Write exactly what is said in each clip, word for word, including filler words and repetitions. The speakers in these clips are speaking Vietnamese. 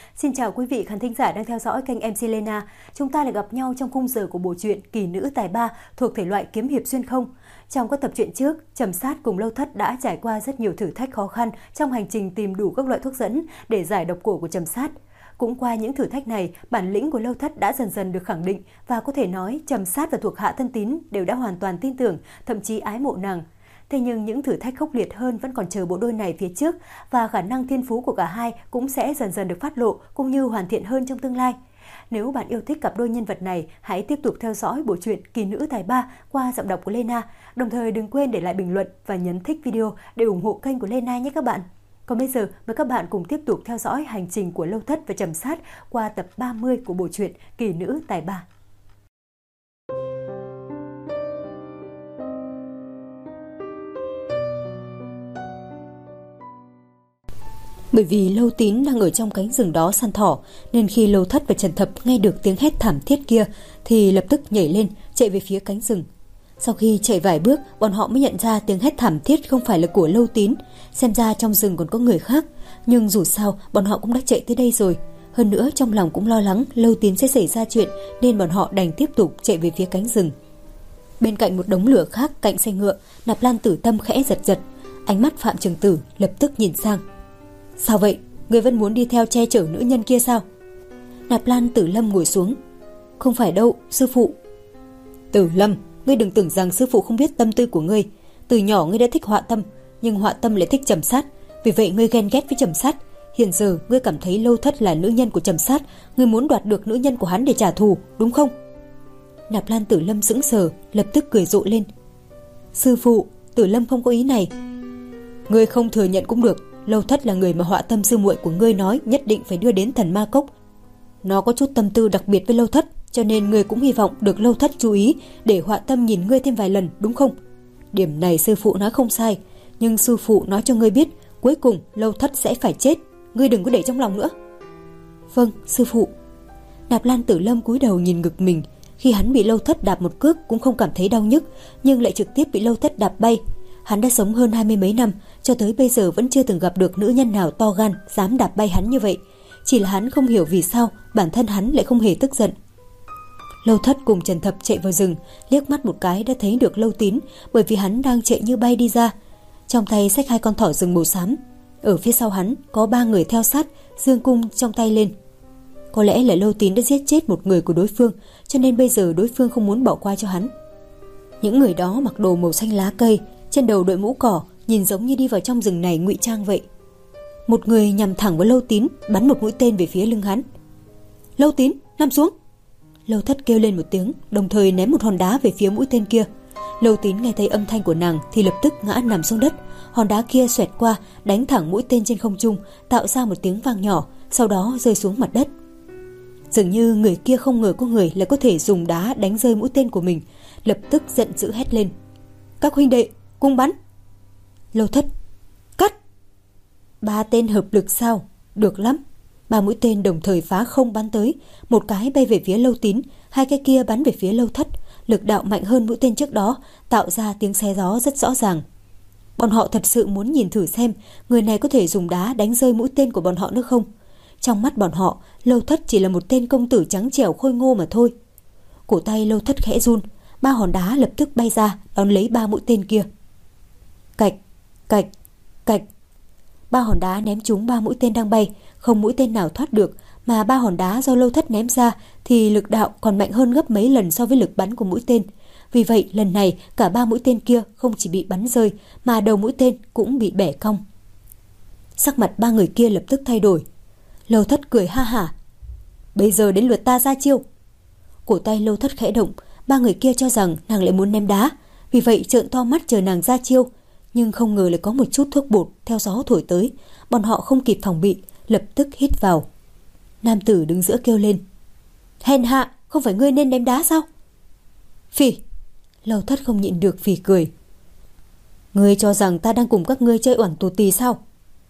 Xin chào quý vị khán thính giả đang theo dõi kênh em xê Lena. Chúng ta lại gặp nhau trong khung giờ của bộ truyện Kỳ nữ tài ba thuộc thể loại kiếm hiệp xuyên không. Trong các tập truyện trước, Trầm Sát cùng Lâu Thất đã trải qua rất nhiều thử thách khó khăn trong hành trình tìm đủ các loại thuốc dẫn để giải độc cổ của Trầm Sát. Cũng qua những thử thách này, bản lĩnh của Lâu Thất đã dần dần được khẳng định và có thể nói Trầm Sát và thuộc hạ thân tín đều đã hoàn toàn tin tưởng, thậm chí ái mộ nàng. Thế nhưng những thử thách khốc liệt hơn vẫn còn chờ bộ đôi này phía trước và khả năng thiên phú của cả hai cũng sẽ dần dần được phát lộ cũng như hoàn thiện hơn trong tương lai. Nếu bạn yêu thích cặp đôi nhân vật này, hãy tiếp tục theo dõi bộ truyện Kỳ nữ tài ba qua giọng đọc của Lena. Đồng thời đừng quên để lại bình luận và nhấn thích video để ủng hộ kênh của Lena nhé các bạn. Còn bây giờ mời các bạn cùng tiếp tục theo dõi hành trình của Lâu Thất và Trầm Sát qua tập ba mươi của bộ truyện Kỳ nữ tài ba. Bởi vì Lâu Tín đang ở trong cánh rừng đó săn thỏ, nên khi Lâu Thất và Trần Thập nghe được tiếng hét thảm thiết kia thì lập tức nhảy lên chạy về phía cánh rừng. Sau khi chạy vài bước, bọn họ mới nhận ra tiếng hét thảm thiết không phải là của Lâu Tín, xem ra trong rừng còn có người khác. Nhưng dù sao bọn họ cũng đã chạy tới đây rồi, hơn nữa trong lòng cũng lo lắng Lâu Tín sẽ xảy ra chuyện, nên bọn họ đành tiếp tục chạy về phía cánh rừng. Bên cạnh một đống lửa khác cạnh xe ngựa, Nạp Lan Tử Tâm khẽ giật giật, ánh mắt Phạm Trường Tử lập tức nhìn sang. Sao vậy? Ngươi vẫn muốn đi theo che chở nữ nhân kia sao? Nạp Lan Tử Lâm ngồi xuống. Không phải đâu, sư phụ. Tử Lâm, ngươi đừng tưởng rằng sư phụ không biết tâm tư của ngươi. Từ nhỏ ngươi đã thích Họa Tâm, nhưng Họa Tâm lại thích Trầm Sát, vì vậy ngươi ghen ghét với Trầm Sát. Hiện giờ ngươi cảm thấy Lâu Thất là nữ nhân của Trầm Sát, ngươi muốn đoạt được nữ nhân của hắn để trả thù, đúng không? Nạp Lan Tử Lâm sững sờ, lập tức cười rộ lên. Sư phụ, Tử Lâm không có ý này. Ngươi không thừa nhận cũng được. Lâu Thất là người mà Họa Tâm sư muội của ngươi nói nhất định phải đưa đến Thần Ma Cốc. Nó có chút tâm tư đặc biệt với Lâu Thất, cho nên ngươi cũng hy vọng được Lâu Thất chú ý để Họa Tâm nhìn ngươi thêm vài lần, đúng không? Điểm này sư phụ nói không sai, nhưng sư phụ nói cho ngươi biết cuối cùng Lâu Thất sẽ phải chết, ngươi đừng có để trong lòng nữa. Vâng, sư phụ. Nạp Lan Tử Lâm cúi đầu nhìn ngực mình, khi hắn bị Lâu Thất đạp một cước cũng không cảm thấy đau nhức, nhưng lại trực tiếp bị Lâu Thất đạp bay. Hắn đã sống hơn hai mươi mấy năm, cho tới bây giờ vẫn chưa từng gặp được nữ nhân nào to gan dám đạp bay hắn như vậy. Chỉ là hắn không hiểu vì sao bản thân hắn lại không hề tức giận. Lâu Thất cùng Trần Thập chạy vào rừng, liếc mắt một cái đã thấy được Lâu Tín, bởi vì hắn đang chạy như bay đi ra, trong tay xách hai con thỏ rừng màu xám. Ở phía sau hắn có ba người theo sát, giương cung trong tay lên. Có lẽ là Lâu Tín đã giết chết một người của đối phương, cho nên bây giờ đối phương không muốn bỏ qua cho hắn. Những người đó mặc đồ màu xanh lá cây, trên đầu đội mũ cỏ, nhìn giống như đi vào trong rừng này ngụy trang vậy. Một người nhằm thẳng vào Lâu Tín, bắn một mũi tên về phía lưng hắn. Lâu Tín, nằm xuống. Lâu Thất kêu lên một tiếng, đồng thời ném một hòn đá về phía mũi tên kia. Lâu Tín nghe thấy âm thanh của nàng thì lập tức ngã nằm xuống đất. Hòn đá kia xoẹt qua, đánh thẳng mũi tên trên không trung, tạo ra một tiếng vang nhỏ, sau đó rơi xuống mặt đất. Dường như người kia không ngờ có người lại có thể dùng đá đánh rơi mũi tên của mình, lập tức giận dữ hét lên. Các huynh đệ, cùng bắn. Lâu Thất, cắt. Ba tên hợp lực sao? Được lắm. Ba mũi tên đồng thời phá không bắn tới, một cái bay về phía Lâu Tín, hai cái kia bắn về phía Lâu Thất, lực đạo mạnh hơn mũi tên trước đó, tạo ra tiếng xé gió rất rõ ràng. Bọn họ thật sự muốn nhìn thử xem người này có thể dùng đá đánh rơi mũi tên của bọn họ nữa không. Trong mắt bọn họ, Lâu Thất chỉ là một tên công tử trắng trẻo khôi ngô mà thôi. Cổ tay Lâu Thất khẽ run, ba hòn đá lập tức bay ra đón lấy ba mũi tên kia. Cạch, cạch, cạch. Ba hòn đá ném trúng ba mũi tên đang bay, không mũi tên nào thoát được, mà ba hòn đá do Lâu Thất ném ra thì lực đạo còn mạnh hơn gấp mấy lần so với lực bắn của mũi tên. Vì vậy lần này cả ba mũi tên kia không chỉ bị bắn rơi mà đầu mũi tên cũng bị bẻ cong. Sắc mặt ba người kia lập tức thay đổi. Lâu Thất cười ha hả. Bây giờ đến lượt ta ra chiêu. Cổ tay Lâu Thất khẽ động, ba người kia cho rằng nàng lại muốn ném đá, vì vậy trợn to mắt chờ nàng ra chiêu, nhưng không ngờ lại có một chút thuốc bột theo gió thổi tới, bọn họ không kịp phòng bị, lập tức hít vào. Nam tử đứng giữa kêu lên. Hèn hạ, không phải ngươi nên ném đá sao? Phỉ. Lâu Thất không nhịn được phỉ cười. Ngươi cho rằng ta đang cùng các ngươi chơi oản tù tì sao?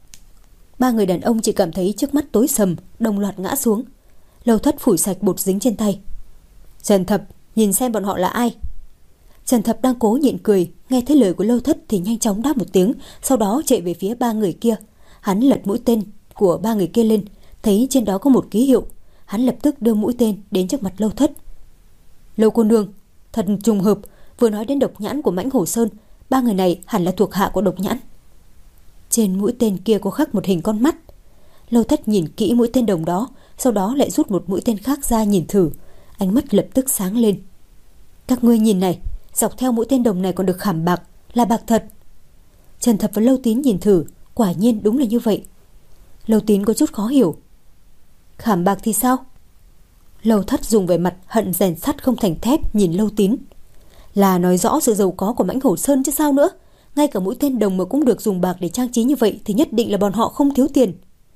Ba người đàn ông chỉ cảm thấy trước mắt tối sầm, đồng loạt ngã xuống. Lâu Thất phủi sạch bột dính trên tay. Trần Thập, nhìn xem bọn họ là ai? Trần Thập đang cố nhịn cười, nghe thấy lời của Lâu Thất thì nhanh chóng đáp một tiếng, sau đó chạy về phía ba người kia. Hắn lật mũi tên của ba người kia lên, thấy trên đó có một ký hiệu, hắn lập tức đưa mũi tên đến trước mặt Lâu Thất. Lâu cô nương, thật trùng hợp, vừa nói đến độc nhãn của Mãnh Hổ Sơn, ba người này hẳn là thuộc hạ của độc nhãn. Trên mũi tên kia có khắc một hình con mắt. Lâu Thất nhìn kỹ mũi tên đồng đó, sau đó lại rút một mũi tên khác ra nhìn thử, ánh mắt lập tức sáng lên. Các ngươi nhìn này, dọc theo mũi tên đồng này còn được khảm bạc, là bạc thật. Trần Thập và Lâu Tín nhìn thử, quả nhiên đúng là như vậy. Lâu Tín có chút khó hiểu. Khảm bạc thì sao? Lâu Thất dùng vẻ mặt hận rèn sắt không thành thép nhìn Lâu Tín. Là nói rõ sự giàu có của Mãnh Hổ Sơn chứ sao nữa. Ngay cả mũi tên đồng mà cũng được dùng bạc để trang trí như vậy thì nhất định là bọn họ không thiếu tiền.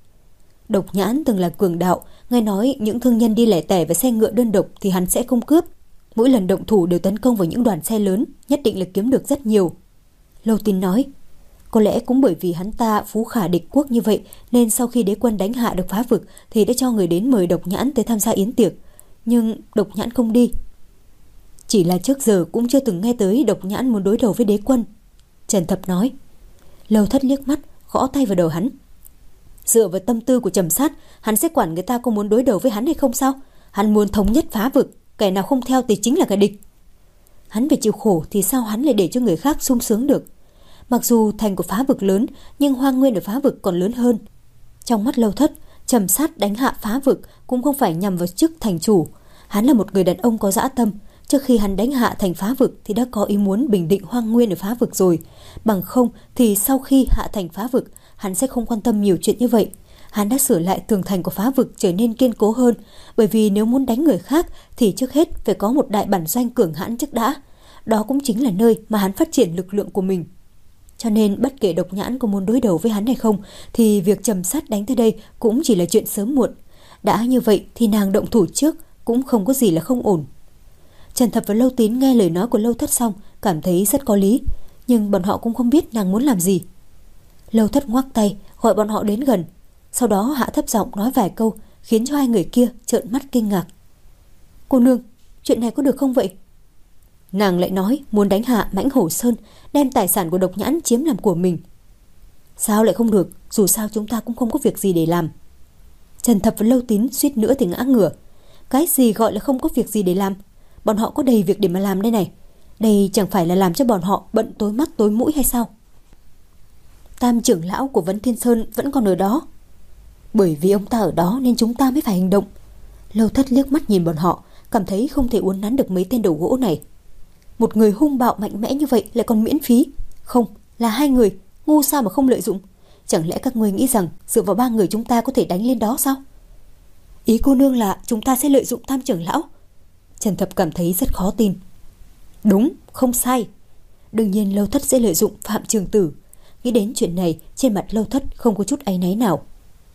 Độc Nhãn từng là cường đạo, nghe nói những thương nhân đi lẻ tẻ với xe ngựa đơn độc thì hắn sẽ không cướp. Mỗi lần động thủ đều tấn công vào những đoàn xe lớn, nhất định là kiếm được rất nhiều. Lâu Tín nói, có lẽ cũng bởi vì hắn ta phú khả địch quốc như vậy nên sau khi đế quân đánh hạ được Phá Vực thì đã cho người đến mời Độc Nhãn tới tham gia yến tiệc. Nhưng Độc Nhãn không đi. Chỉ là trước giờ cũng chưa từng nghe tới Độc Nhãn muốn đối đầu với đế quân. Trần Thập nói. Lâu Thất liếc mắt, gõ tay vào đầu hắn. Dựa vào tâm tư của Trầm Sát, hắn sẽ quản người ta có muốn đối đầu với hắn hay không sao? Hắn muốn thống nhất Phá Vực, kẻ nào không theo thì chính là kẻ địch. Hắn phải chịu khổ thì sao hắn lại để cho người khác sung sướng được? Mặc dù thành của Phá Vực lớn, nhưng hoang nguyên ở Phá Vực còn lớn hơn. Trong mắt Lâu Thất, Trầm Sát đánh hạ Phá Vực cũng không phải nhằm vào chức thành chủ. Hắn là một người đàn ông có dã tâm. Trước khi hắn đánh hạ thành Phá Vực thì đã có ý muốn bình định hoang nguyên ở Phá Vực rồi. Bằng không thì sau khi hạ thành Phá Vực, hắn sẽ không quan tâm nhiều chuyện như vậy. Hắn đã sửa lại tường thành của Phá Vực trở nên kiên cố hơn, bởi vì nếu muốn đánh người khác thì trước hết phải có một đại bản doanh cường hãn trước đã. Đó cũng chính là nơi mà hắn phát triển lực lượng của mình. Cho nên bất kể Độc Nhãn có muốn đối đầu với hắn hay không thì việc Trầm Sát đánh tới đây cũng chỉ là chuyện sớm muộn. Đã như vậy thì nàng động thủ trước cũng không có gì là không ổn. Trần Thập và Lâu Tín nghe lời nói của Lâu Thất xong cảm thấy rất có lý, nhưng bọn họ cũng không biết nàng muốn làm gì. Lâu Thất ngoắc tay gọi bọn họ đến gần, sau đó hạ thấp giọng nói vài câu khiến cho hai người kia trợn mắt kinh ngạc. Cô nương, chuyện này có được không vậy? Nàng lại nói muốn đánh hạ Mãnh Hổ Sơn, đem tài sản của Độc Nhãn chiếm làm của mình. Sao lại không được, dù sao chúng ta cũng không có việc gì để làm. Trần Thập và Lâu Tín suýt nữa thì ngã ngửa. Cái gì gọi là không có việc gì để làm? Bọn họ có đầy việc để mà làm đây này. Đây chẳng phải là làm cho bọn họ bận tối mắt tối mũi hay sao? Tam trưởng lão của Vấn Thiên Sơn vẫn còn ở đó. Bởi vì ông ta ở đó nên chúng ta mới phải hành động. Lâu Thất liếc mắt nhìn bọn họ, cảm thấy không thể uốn nắn được mấy tên đầu gỗ này. Một người hung bạo mạnh mẽ như vậy lại còn miễn phí. Không, là hai người, ngu sao mà không lợi dụng. Chẳng lẽ các ngươi nghĩ rằng dựa vào ba người chúng ta có thể đánh lên đó sao? Ý cô nương là chúng ta sẽ lợi dụng Tam trưởng lão? Trần Thập cảm thấy rất khó tin. Đúng, không sai. Đương nhiên Lâu Thất sẽ lợi dụng Phạm Trường Tử. Nghĩ đến chuyện này, trên mặt Lâu Thất không có chút áy náy nào.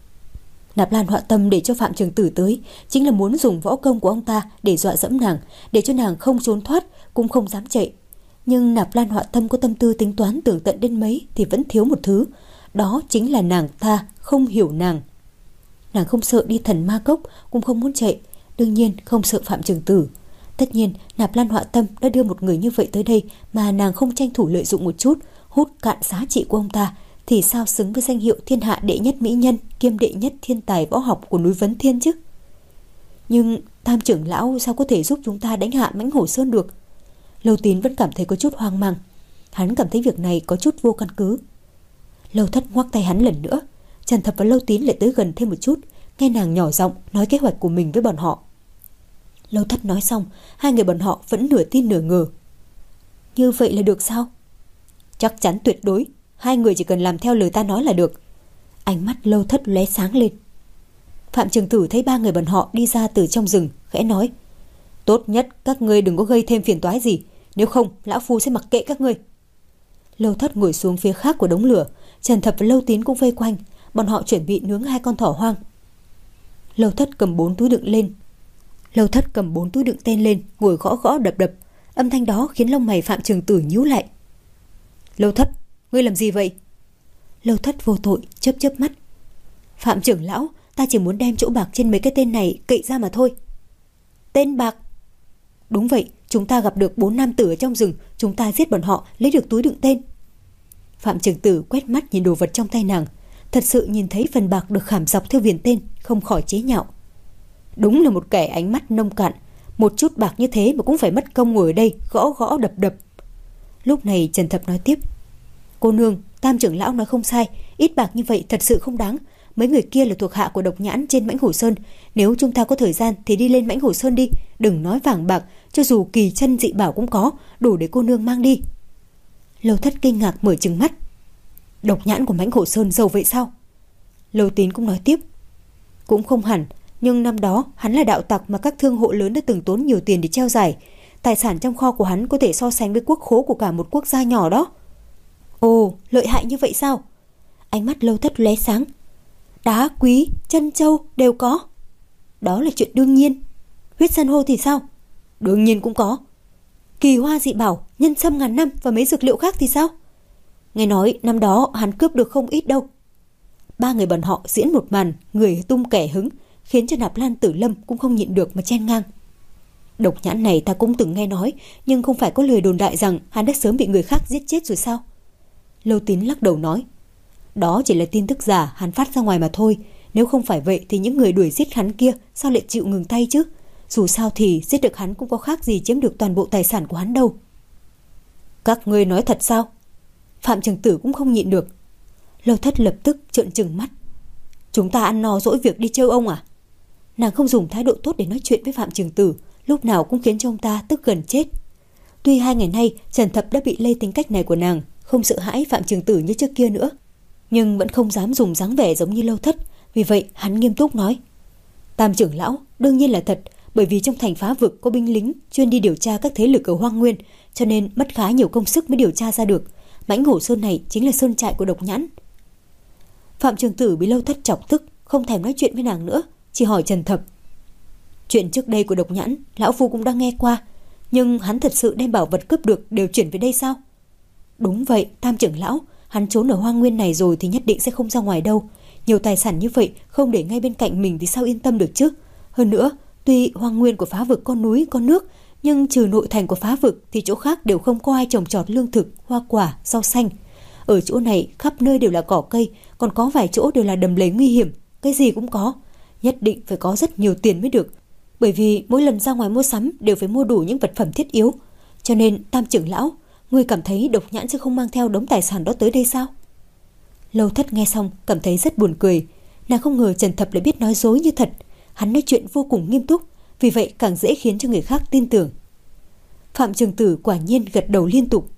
Nạp Lan Họa Tâm để cho Phạm Trường Tử tới chính là muốn dùng võ công của ông ta để dọa dẫm nàng, để cho nàng không trốn thoát, cũng không dám chạy. Nhưng Nạp Lan Họa Tâm có tâm tư tính toán tường tận đến mấy thì vẫn thiếu một thứ, đó chính là nàng ta không hiểu nàng. Nàng không sợ đi Thần Ma Cốc, cũng không muốn chạy, đương nhiên không sợ Phạm Trường Tử. Tất nhiên Nạp Lan Họa Tâm đã đưa một người như vậy tới đây mà nàng không tranh thủ lợi dụng một chút, hút cạn giá trị của ông ta, thì sao xứng với danh hiệu thiên hạ đệ nhất mỹ nhân kiêm đệ nhất thiên tài võ học của núi Vấn Thiên chứ? Nhưng Tam trưởng lão sao có thể giúp chúng ta đánh hạ Mãnh Hổ Sơn được? Lâu Tín vẫn cảm thấy có chút hoang mang. Hắn cảm thấy việc này có chút vô căn cứ. Lâu Thất ngoắc tay hắn lần nữa. Trần Thập và Lâu Tín lại tới gần thêm một chút, nghe nàng nhỏ giọng nói kế hoạch của mình với bọn họ. Lâu Thất nói xong, hai người bọn họ vẫn nửa tin nửa ngờ. Như vậy là được sao? Chắc chắn tuyệt đối. Hai người chỉ cần làm theo lời ta nói là được. Ánh mắt Lâu Thất lóe sáng lên. Phạm Trường Tử thấy ba người bọn họ đi ra từ trong rừng, khẽ nói: Tốt nhất các ngươi đừng có gây thêm phiền toái gì, nếu không lão phu sẽ mặc kệ các ngươi. Lâu Thất ngồi xuống phía khác của đống lửa, Trần Thập và Lâu Tín cũng vây quanh, bọn họ chuẩn bị nướng hai con thỏ hoang. Lâu Thất cầm bốn túi đựng lên. Lâu Thất cầm bốn túi đựng tên lên, ngồi gõ gõ đập đập. Âm thanh đó khiến lông mày Phạm Trường Tử nhíu lại. Lâu Thất, ngươi làm gì vậy? Lâu Thất vô tội chớp chớp mắt. Phạm trưởng lão, ta chỉ muốn đem chỗ bạc trên mấy cái tên này cậy ra mà thôi. Tên bạc? Đúng vậy, chúng ta gặp được bốn nam tử ở trong rừng, chúng ta giết bọn họ, lấy được túi đựng tên. Phạm Trường Tử quét mắt nhìn đồ vật trong tay nàng, thật sự nhìn thấy phần bạc được khảm dọc theo viền tên, không khỏi chế nhạo. Đúng là một kẻ ánh mắt nông cạn, một chút bạc như thế mà cũng phải mất công ngồi ở đây gõ gõ đập đập. Lúc này Trần Thập nói tiếp: Cô nương, Tam trưởng lão nói không sai, ít bạc như vậy thật sự không đáng. Mấy người kia là thuộc hạ của Độc Nhãn trên Mãnh Hổ Sơn, nếu chúng ta có thời gian thì đi lên Mãnh Hổ Sơn đi, đừng nói vàng bạc, cho dù kỳ chân dị bảo cũng có, đủ để cô nương mang đi. Lâu Thất kinh ngạc mở trừng mắt. Độc Nhãn của Mãnh Hổ Sơn giàu vậy sao? Lâu Tín cũng nói tiếp: Cũng không hẳn, nhưng năm đó hắn là đạo tặc mà các thương hộ lớn đã từng tốn nhiều tiền để treo giải. Tài sản trong kho của hắn có thể so sánh với quốc khố của cả một quốc gia nhỏ đó. Ồ, lợi hại như vậy sao? Ánh mắt Lâu Thất lóe sáng. Đá quý, chân châu đều có. Đó là chuyện đương nhiên. Huyết san hô thì sao? Đương nhiên cũng có. Kỳ hoa dị bảo, nhân sâm ngàn năm và mấy dược liệu khác thì sao? Nghe nói năm đó hắn cướp được không ít đâu. Ba người bọn họ diễn một màn người tung kẻ hứng, khiến cho Nạp Lan Tử Lâm cũng không nhịn được mà chen ngang. Độc Nhãn này ta cũng từng nghe nói, nhưng không phải có lời đồn đại rằng hắn đã sớm bị người khác giết chết rồi sao? Lâu Tín lắc đầu nói: Đó chỉ là tin tức giả hắn phát ra ngoài mà thôi. Nếu không phải vậy thì những người đuổi giết hắn kia sao lại chịu ngừng tay chứ? Dù sao thì giết được hắn cũng có khác gì chiếm được toàn bộ tài sản của hắn đâu. Các ngươi nói thật sao? Phạm Trường Tử cũng không nhịn được. Lâu Thất lập tức trợn trừng mắt. Chúng ta ăn no dỗi việc đi trêu ông à? Nàng không dùng thái độ tốt để nói chuyện với Phạm Trường Tử, lúc nào cũng khiến cho ông ta tức gần chết. Tuy hai ngày nay Trần Thập đã bị lây tính cách này của nàng, không sợ hãi Phạm Trường Tử như trước kia nữa, nhưng vẫn không dám dùng dáng vẻ giống như Lâu Thất. Vì vậy hắn nghiêm túc nói: Tam trưởng lão, đương nhiên là thật, bởi vì trong thành Phá Vực có binh lính chuyên đi điều tra các thế lực ở Hoang Nguyên, cho nên mất khá nhiều công sức mới điều tra ra được. Mãnh Hổ Sơn này chính là sơn trại của Độc Nhãn. Phạm Trường Tử bị Lâu Thất chọc tức, không thèm nói chuyện với nàng nữa, chỉ hỏi Trần Thập: Chuyện trước đây của Độc Nhãn lão phu cũng đã nghe qua, nhưng hắn thật sự đem bảo vật cướp được đều chuyển về đây sao? Đúng vậy, Tam trưởng lão, hắn trốn ở Hoang Nguyên này rồi thì nhất định sẽ không ra ngoài đâu. Nhiều tài sản như vậy không để ngay bên cạnh mình thì sao yên tâm được chứ? Hơn nữa, tuy Hoang Nguyên của Phá Vực có núi có nước, nhưng trừ nội thành của Phá Vực thì chỗ khác đều không có ai trồng trọt lương thực, hoa quả, rau xanh. Ở chỗ này khắp nơi đều là cỏ cây, còn có vài chỗ đều là đầm lầy nguy hiểm, cái gì cũng có. Nhất định phải có rất nhiều tiền mới được, bởi vì mỗi lần ra ngoài mua sắm đều phải mua đủ những vật phẩm thiết yếu. Cho nên Tam trưởng lão, ngươi cảm thấy Độc Nhãn sẽ không mang theo đống tài sản đó tới đây sao? Lâu Thất nghe xong cảm thấy rất buồn cười. Nàng không ngờ Trần Thập lại biết nói dối như thật. Hắn nói chuyện vô cùng nghiêm túc, vì vậy càng dễ khiến cho người khác tin tưởng. Phạm Trường Tử quả nhiên gật đầu liên tục.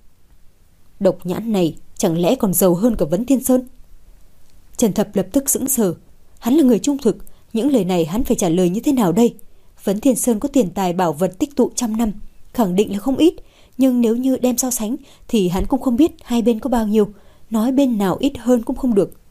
Độc Nhãn này chẳng lẽ còn giàu hơn cả Vấn Thiên Sơn? Trần Thập lập tức sững sờ. Hắn là người trung thực, những lời này hắn phải trả lời như thế nào đây? Vấn Thiên Sơn có tiền tài bảo vật tích tụ trăm năm, khẳng định là không ít, nhưng nếu như đem so sánh thì hắn cũng không biết hai bên có bao nhiêu, nói bên nào ít hơn cũng không được.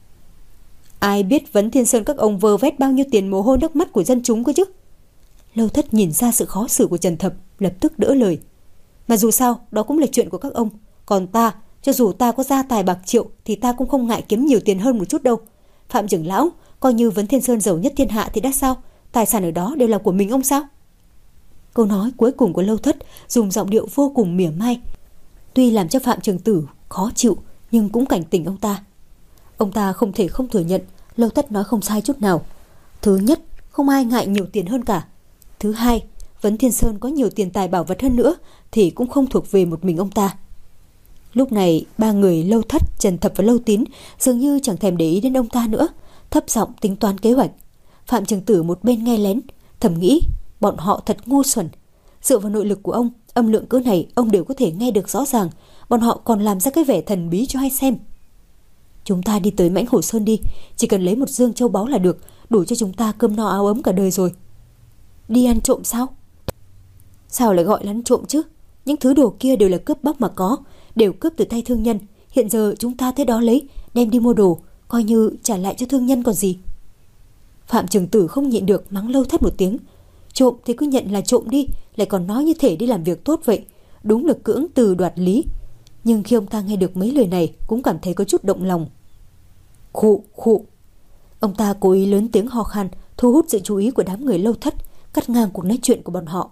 Ai biết Vấn Thiên Sơn các ông vơ vét bao nhiêu tiền mồ hôi nước mắt của dân chúng cơ chứ? Lâu Thất nhìn ra sự khó xử của Trần Thập, lập tức đỡ lời. Mà dù sao, đó cũng là chuyện của các ông. Còn ta, cho dù ta có gia tài bạc triệu thì ta cũng không ngại kiếm nhiều tiền hơn một chút đâu. Phạm trưởng lão, coi như Vấn Thiên Sơn giàu nhất thiên hạ thì đã sao? Tài sản ở đó đều là của mình ông sao? Câu nói cuối cùng của Lâu Thất dùng giọng điệu vô cùng mỉa mai, tuy làm cho Phạm Trường Tử khó chịu nhưng cũng cảnh tỉnh ông ta. Ông ta không thể không thừa nhận Lâu Thất nói không sai chút nào. Thứ nhất, không ai ngại nhiều tiền hơn cả. Thứ hai, Vấn Thiên Sơn có nhiều tiền tài bảo vật hơn nữa thì cũng không thuộc về một mình ông ta. Lúc này ba người Lâu Thất, Trần Thập và Lâu Tín dường như chẳng thèm để ý đến ông ta nữa, thấp giọng tính toán kế hoạch. Phạm Trường Tử một bên nghe lén, thầm nghĩ bọn họ thật ngu xuẩn. Dựa vào nội lực của ông, âm lượng cỡ này ông đều có thể nghe được rõ ràng, bọn họ còn làm ra cái vẻ thần bí cho hay xem. Chúng ta đi tới Mãnh Hổ Sơn đi, chỉ cần lấy một dương châu báu là được, đủ cho chúng ta cơm no áo ấm cả đời rồi. Đi ăn trộm sao? Sao lại gọi là ăn trộm chứ? Những thứ đồ kia đều là cướp bóc mà có, đều cướp từ tay thương nhân. Hiện giờ chúng ta tới đó lấy, đem đi mua đồ, coi như trả lại cho thương nhân còn gì. Phạm Trường Tử không nhịn được mắng Lâu Thất một tiếng. Trộm thì cứ nhận là trộm đi, lại còn nói như thể đi làm việc tốt vậy, đúng là cưỡng từ đoạt lý. Nhưng khi ông ta nghe được mấy lời này cũng cảm thấy có chút động lòng. Khụ khụ. Ông ta cố ý lớn tiếng ho khan, thu hút sự chú ý của đám người Lâu Thất, cắt ngang cuộc nói chuyện của bọn họ.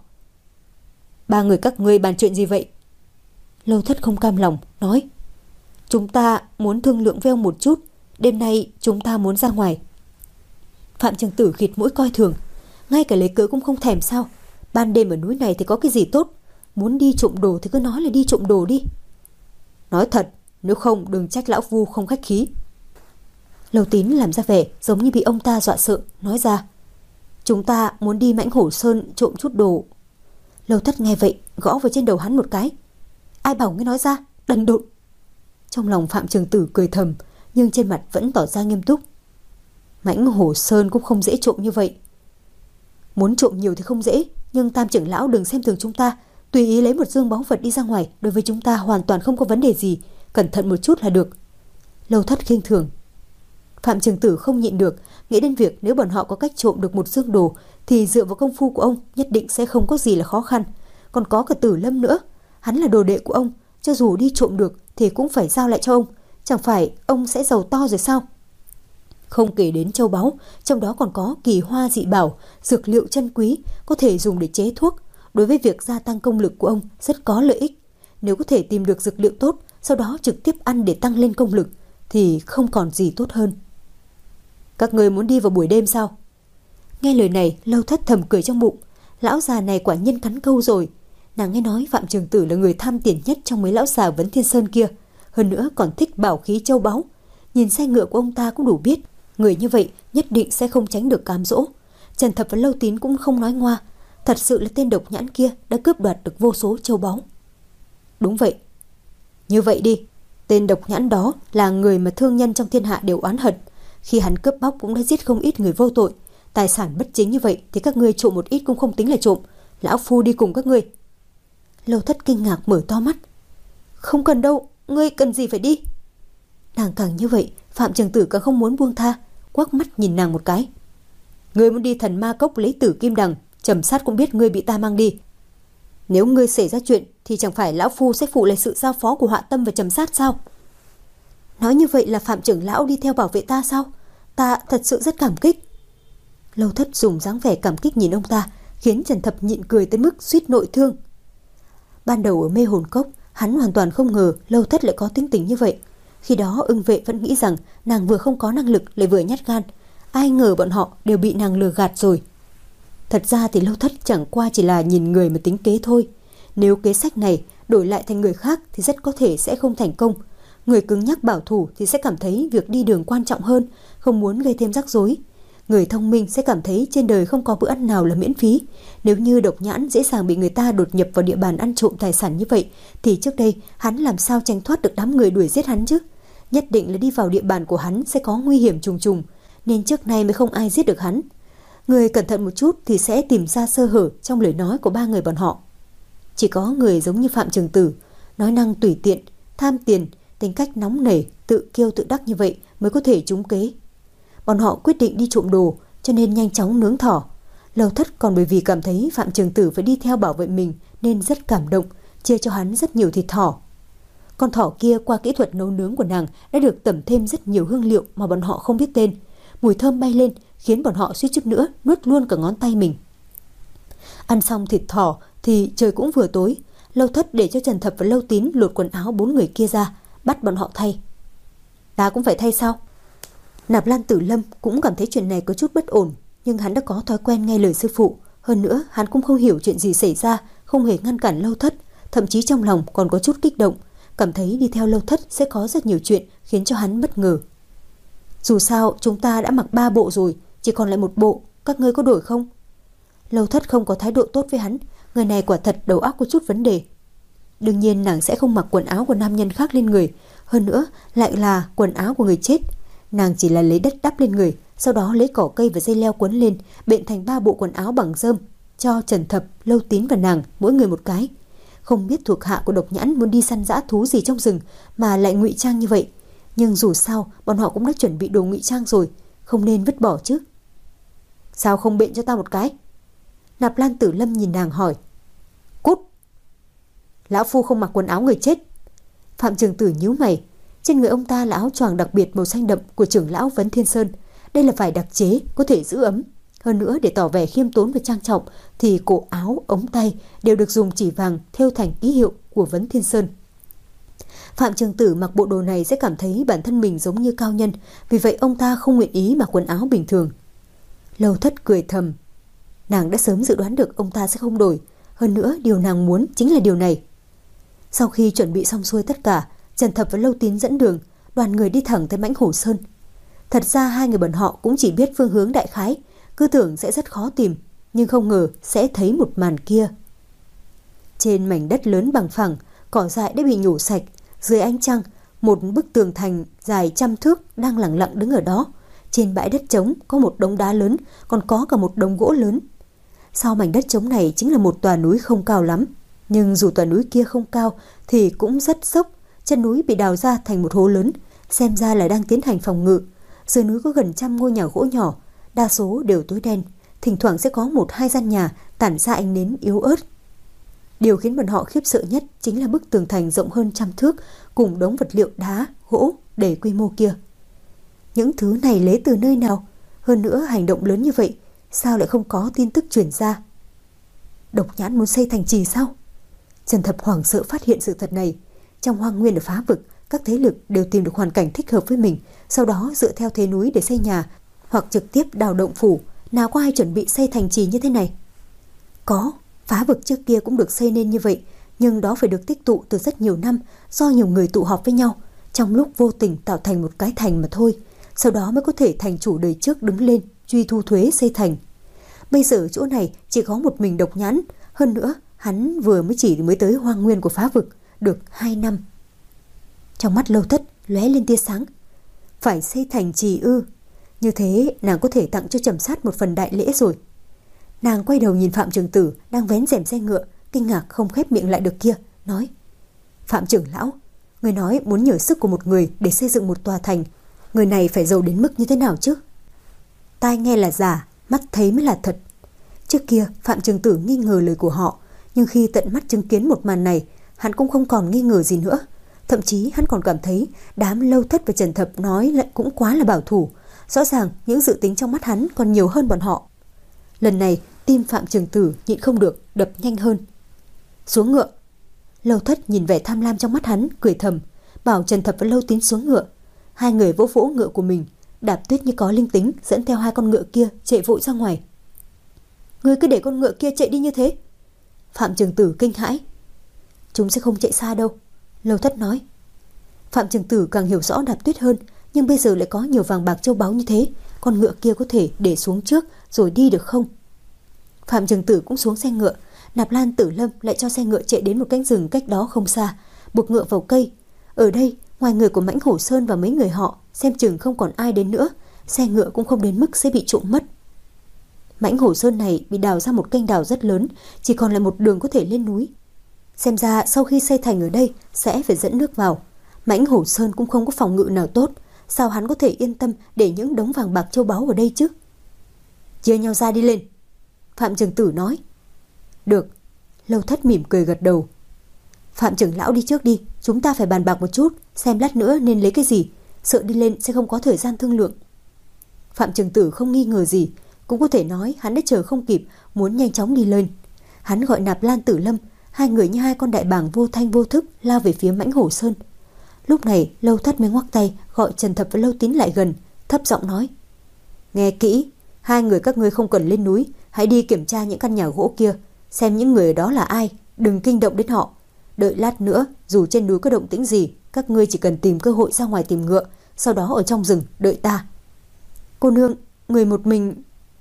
Ba người các ngươi bàn chuyện gì vậy? Lâu Thất không cam lòng nói: Chúng ta muốn thương lượng với ông một chút, đêm nay chúng ta muốn ra ngoài. Phạm Trường Tử khịt mũi coi thường. Ngay cả lấy cớ cũng không thèm sao? Ban đêm ở núi này thì có cái gì tốt? Muốn đi trộm đồ thì cứ nói là đi trộm đồ đi. Nói thật, nếu không đừng trách lão phu không khách khí. Lâu Tín làm ra vẻ giống như bị ông ta dọa sợ, nói ra: Chúng ta muốn đi Mãnh Hổ Sơn trộm chút đồ. Lâu Thất nghe vậy gõ vào trên đầu hắn một cái. Ai bảo ngươi nói ra, đần độn. Trong lòng Phạm Trường Tử cười thầm, nhưng trên mặt vẫn tỏ ra nghiêm túc. Mãnh Hổ Sơn cũng không dễ trộm như vậy. Muốn trộm nhiều thì không dễ, nhưng Tam trưởng lão đừng xem thường chúng ta, tùy ý lấy một dương báu vật đi ra ngoài, đối với chúng ta hoàn toàn không có vấn đề gì, cẩn thận một chút là được. Lâu Thất khinh thường. Phạm Trường Tử không nhịn được, nghĩ đến việc nếu bọn họ có cách trộm được một dương đồ thì dựa vào công phu của ông nhất định sẽ không có gì là khó khăn. Còn có cả Tử Lâm nữa, hắn là đồ đệ của ông, cho dù đi trộm được thì cũng phải giao lại cho ông, chẳng phải ông sẽ giàu to rồi sao? Không kể đến châu báu, trong đó còn có kỳ hoa dị bảo, dược liệu chân quý có thể dùng để chế thuốc, đối với việc gia tăng công lực của ông rất có lợi ích. Nếu có thể tìm được dược liệu tốt, sau đó trực tiếp ăn để tăng lên công lực thì không còn gì tốt hơn. Các người muốn đi vào buổi đêm sao? Nghe lời này, Lâu Thất thầm cười trong bụng. Lão già này quả nhiên cắn câu rồi. Nàng nghe nói Phạm Trường Tử là người tham tiền nhất trong mấy lão già Vấn Thiên Sơn kia, hơn nữa còn thích bảo khí châu báu. Nhìn xe ngựa của ông ta cũng đủ biết, người như vậy nhất định sẽ không tránh được cám dỗ. Trần Thập và Lâu Tín cũng không nói ngoa, thật sự là tên độc nhãn kia đã cướp đoạt được vô số châu báu. Đúng vậy. Như vậy đi, tên độc nhãn đó là người mà thương nhân trong thiên hạ đều oán hận. Khi hắn cướp bóc cũng đã giết không ít người vô tội. Tài sản bất chính như vậy thì các ngươi trộm một ít cũng không tính là trộm. Lão phu đi cùng các ngươi. Lâu Thất kinh ngạc mở to mắt. Không cần đâu, ngươi cần gì phải đi? Nàng càng như vậy, Phạm Trường Tử càng không muốn buông tha, quắc mắt nhìn nàng một cái. Ngươi muốn đi Thần Ma Cốc lấy Tử Kim Đằng, Trầm Sát cũng biết ngươi bị ta mang đi. Nếu ngươi xảy ra chuyện thì chẳng phải lão phu sẽ phụ lại sự giao phó của Họa Tâm và Trầm Sát sao? Nói như vậy là Phạm trưởng lão đi theo bảo vệ ta sao? Ta thật sự rất cảm kích. Lâu Thất dùng dáng vẻ cảm kích nhìn ông ta, khiến Trần Thập nhịn cười tới mức suýt nội thương. Ban đầu ở Mê Hồn Cốc, hắn hoàn toàn không ngờ Lâu Thất lại có tính tình như vậy. Khi đó Ưng Vệ vẫn nghĩ rằng nàng vừa không có năng lực lại vừa nhát gan. Ai ngờ bọn họ đều bị nàng lừa gạt rồi. Thật ra thì Lâu Thất chẳng qua chỉ là nhìn người mà tính kế thôi. Nếu kế sách này đổi lại thành người khác thì rất có thể sẽ không thành công. Người cứng nhắc bảo thủ thì sẽ cảm thấy việc đi đường quan trọng hơn, không muốn gây thêm rắc rối. Người thông minh sẽ cảm thấy trên đời không có bữa ăn nào là miễn phí. Nếu như độc nhãn dễ dàng bị người ta đột nhập vào địa bàn ăn trộm tài sản như vậy, thì trước đây hắn làm sao tranh thoát được đám người đuổi giết hắn chứ? Nhất định là đi vào địa bàn của hắn sẽ có nguy hiểm trùng trùng, nên trước nay mới không ai giết được hắn. Người cẩn thận một chút thì sẽ tìm ra sơ hở trong lời nói của ba người bọn họ. Chỉ có người giống như Phạm Trường Tử, nói năng tùy tiện, tham tiền, tính cách nóng nảy, tự kiêu tự đắc như vậy mới có thể trúng kế. Bọn họ quyết định đi trộm đồ, cho nên nhanh chóng nướng thỏ. Lâu Thất còn bởi vì cảm thấy Phạm Trường Tử phải đi theo bảo vệ mình nên rất cảm động, chia cho hắn rất nhiều thịt thỏ. Con thỏ kia qua kỹ thuật nấu nướng của nàng đã được tẩm thêm rất nhiều hương liệu mà bọn họ không biết tên. Mùi thơm bay lên khiến bọn họ suýt chút nữa nuốt luôn cả ngón tay mình. Ăn xong thịt thỏ thì trời cũng vừa tối. Lâu Thất để cho Trần Thập và Lâu Tín lột quần áo bốn người kia ra, bắt bọn họ thay. Ta cũng phải thay sao? Nạp Lan Tử Lâm cũng cảm thấy chuyện này có chút bất ổn, nhưng hắn đã có thói quen nghe lời sư phụ. Hơn nữa hắn cũng không hiểu chuyện gì xảy ra, không hề ngăn cản Lâu Thất, thậm chí trong lòng còn có chút kích động, cảm thấy đi theo Lâu Thất sẽ có rất nhiều chuyện khiến cho hắn bất ngờ. Dù sao chúng ta đã mặc ba bộ rồi, chỉ còn lại một bộ, các ngươi có đổi không? Lâu Thất không có thái độ tốt với hắn, người này quả thật đầu óc có chút vấn đề. Đương nhiên nàng sẽ không mặc quần áo của nam nhân khác lên người, hơn nữa lại là quần áo của người chết. Nàng chỉ là lấy đất đắp lên người, sau đó lấy cỏ cây và dây leo quấn lên, bện thành ba bộ quần áo bằng rơm, cho Trần Thập, Lâu Tín và nàng mỗi người một cái. Không biết thuộc hạ của độc nhãn muốn đi săn dã thú gì trong rừng mà lại ngụy trang như vậy, nhưng dù sao bọn họ cũng đã chuẩn bị đồ ngụy trang rồi, không nên vứt bỏ chứ. Sao không bện cho ta một cái? Nạp Lan Tử Lâm nhìn nàng hỏi. Cút! Lão phu không mặc quần áo người chết. Phạm Trường Tử nhíu mày. Trên người ông ta là áo choàng đặc biệt màu xanh đậm của trưởng lão Vấn Thiên Sơn. Đây là vải đặc chế, có thể giữ ấm. Hơn nữa để tỏ vẻ khiêm tốn và trang trọng thì cổ áo, ống tay đều được dùng chỉ vàng thêu thành ký hiệu của Vấn Thiên Sơn. Phạm Trường Tử mặc bộ đồ này sẽ cảm thấy bản thân mình giống như cao nhân, vì vậy ông ta không nguyện ý mặc quần áo bình thường. Lâu Thất cười thầm. Nàng đã sớm dự đoán được ông ta sẽ không đổi, hơn nữa điều nàng muốn chính là điều này. Sau khi chuẩn bị xong xuôi tất cả, Trần Thập và Lâu Tín dẫn đường, đoàn người đi thẳng tới Mãnh Hổ Sơn. Thật ra hai người bọn họ cũng chỉ biết phương hướng đại khái, cứ tưởng sẽ rất khó tìm, nhưng không ngờ sẽ thấy một màn kia. Trên mảnh đất lớn bằng phẳng, cỏ dại đã bị nhổ sạch, dưới ánh trăng, một bức tường thành dài trăm thước đang lặng lặng đứng ở đó. Trên bãi đất trống có một đống đá lớn, còn có cả một đống gỗ lớn. Sau mảnh đất trống này chính là một tòa núi không cao lắm, nhưng dù tòa núi kia không cao thì cũng rất dốc, chân núi bị đào ra thành một hố lớn, xem ra là đang tiến hành phòng ngự. Dưới núi có gần trăm ngôi nhà gỗ nhỏ, đa số đều tối đen, thỉnh thoảng sẽ có một hai gian nhà tản ra ánh nến yếu ớt. Điều khiến bọn họ khiếp sợ nhất chính là bức tường thành rộng hơn trăm thước cùng đống vật liệu đá, gỗ đầy quy mô kia. Những thứ này lấy từ nơi nào? Hơn nữa hành động lớn như vậy, sao lại không có tin tức truyền ra? Độc Nhãn muốn xây thành trì sao? Trần Thập hoảng sợ phát hiện sự thật này. Trong hoang nguyên ở Phá Vực, các thế lực đều tìm được hoàn cảnh thích hợp với mình, sau đó dựa theo thế núi để xây nhà, hoặc trực tiếp đào động phủ. Nào có ai chuẩn bị xây thành trì như thế này? Có, Phá Vực trước kia cũng được xây nên như vậy, nhưng đó phải được tích tụ từ rất nhiều năm, do nhiều người tụ họp với nhau, trong lúc vô tình tạo thành một cái thành mà thôi. Sau đó mới có thể thành chủ đời trước đứng lên truy thu thuế xây thành. Bây giờ chỗ này chỉ có một mình Độc Nhãn, hơn nữa hắn vừa mới chỉ mới tới hoang nguyên của Phá Vực được hai năm. Trong mắt Lâu Thất lóe lên tia sáng. Phải xây thành trì ư? Như thế nàng có thể tặng cho Trầm Sát một phần đại lễ rồi. Nàng quay đầu nhìn Phạm Trường Tử đang vén rèm xe ngựa, kinh ngạc không khép miệng lại được kia, nói: Phạm trưởng lão, người nói muốn nhờ sức của một người để xây dựng một tòa thành, người này phải giàu đến mức như thế nào chứ? Tai nghe là giả, mắt thấy mới là thật. Trước kia Phạm Trường Tử nghi ngờ lời của họ, nhưng khi tận mắt chứng kiến một màn này, hắn cũng không còn nghi ngờ gì nữa. Thậm chí hắn còn cảm thấy đám Lâu Thất và Trần Thập nói lại cũng quá là bảo thủ. Rõ ràng những dự tính trong mắt hắn còn nhiều hơn bọn họ. Lần này tim Phạm Trường Tử nhịn không được đập nhanh hơn. Xuống ngựa. Lâu Thất nhìn vẻ tham lam trong mắt hắn, cười thầm, bảo Trần Thập và Lâu Tín xuống ngựa. Hai người vỗ vỗ ngựa của mình, Đạp Tuyết như có linh tính dẫn theo hai con ngựa kia chạy vội ra ngoài. Ngươi cứ để con ngựa kia chạy đi như thế? Phạm Trường Tử kinh hãi. Chúng sẽ không chạy xa đâu, Lâu Thất nói. Phạm Trường Tử càng hiểu rõ Đạp Tuyết hơn, nhưng bây giờ lại có nhiều vàng bạc châu báu như thế, con ngựa kia có thể để xuống trước rồi đi được không? Phạm Trường Tử cũng xuống xe ngựa. Nạp Lan Tử Lâm lại cho xe ngựa chạy đến một cánh rừng cách đó không xa, buộc ngựa vào cây. Ở đây, ngoài người của Mãnh Hổ Sơn và mấy người họ, xem chừng không còn ai đến nữa, xe ngựa cũng không đến mức sẽ bị trộm mất. Mãnh Hổ Sơn này bị đào ra một kênh đào rất lớn, chỉ còn lại một đường có thể lên núi. Xem ra sau khi xây thành ở đây sẽ phải dẫn nước vào. Mãnh Hổ Sơn cũng không có phòng ngự nào tốt, sao hắn có thể yên tâm để những đống vàng bạc châu báu ở đây chứ? Chia nhau ra đi lên, Phạm Trường Tử nói. Được. Lâu Thất mỉm cười gật đầu. Phạm trưởng lão đi trước đi, chúng ta phải bàn bạc một chút, xem lát nữa nên lấy cái gì, sợ đi lên sẽ không có thời gian thương lượng. Phạm Trường Tử không nghi ngờ gì, cũng có thể nói hắn đã chờ không kịp, muốn nhanh chóng đi lên. Hắn gọi Nạp Lan Tử Lâm, hai người như hai con đại bàng vô thanh vô thức lao về phía Mãnh Hổ Sơn. Lúc này Lâu Thất mới ngoắc tay gọi Trần Thập và Lâu Tín lại gần, thấp giọng nói: Nghe kỹ, hai người các ngươi không cần lên núi, hãy đi kiểm tra những căn nhà gỗ kia, xem những người ở đó là ai, đừng kinh động đến họ. Đợi lát nữa, dù trên núi có động tĩnh gì, các ngươi chỉ cần tìm cơ hội ra ngoài tìm ngựa, sau đó ở trong rừng đợi ta. Cô nương, người một mình...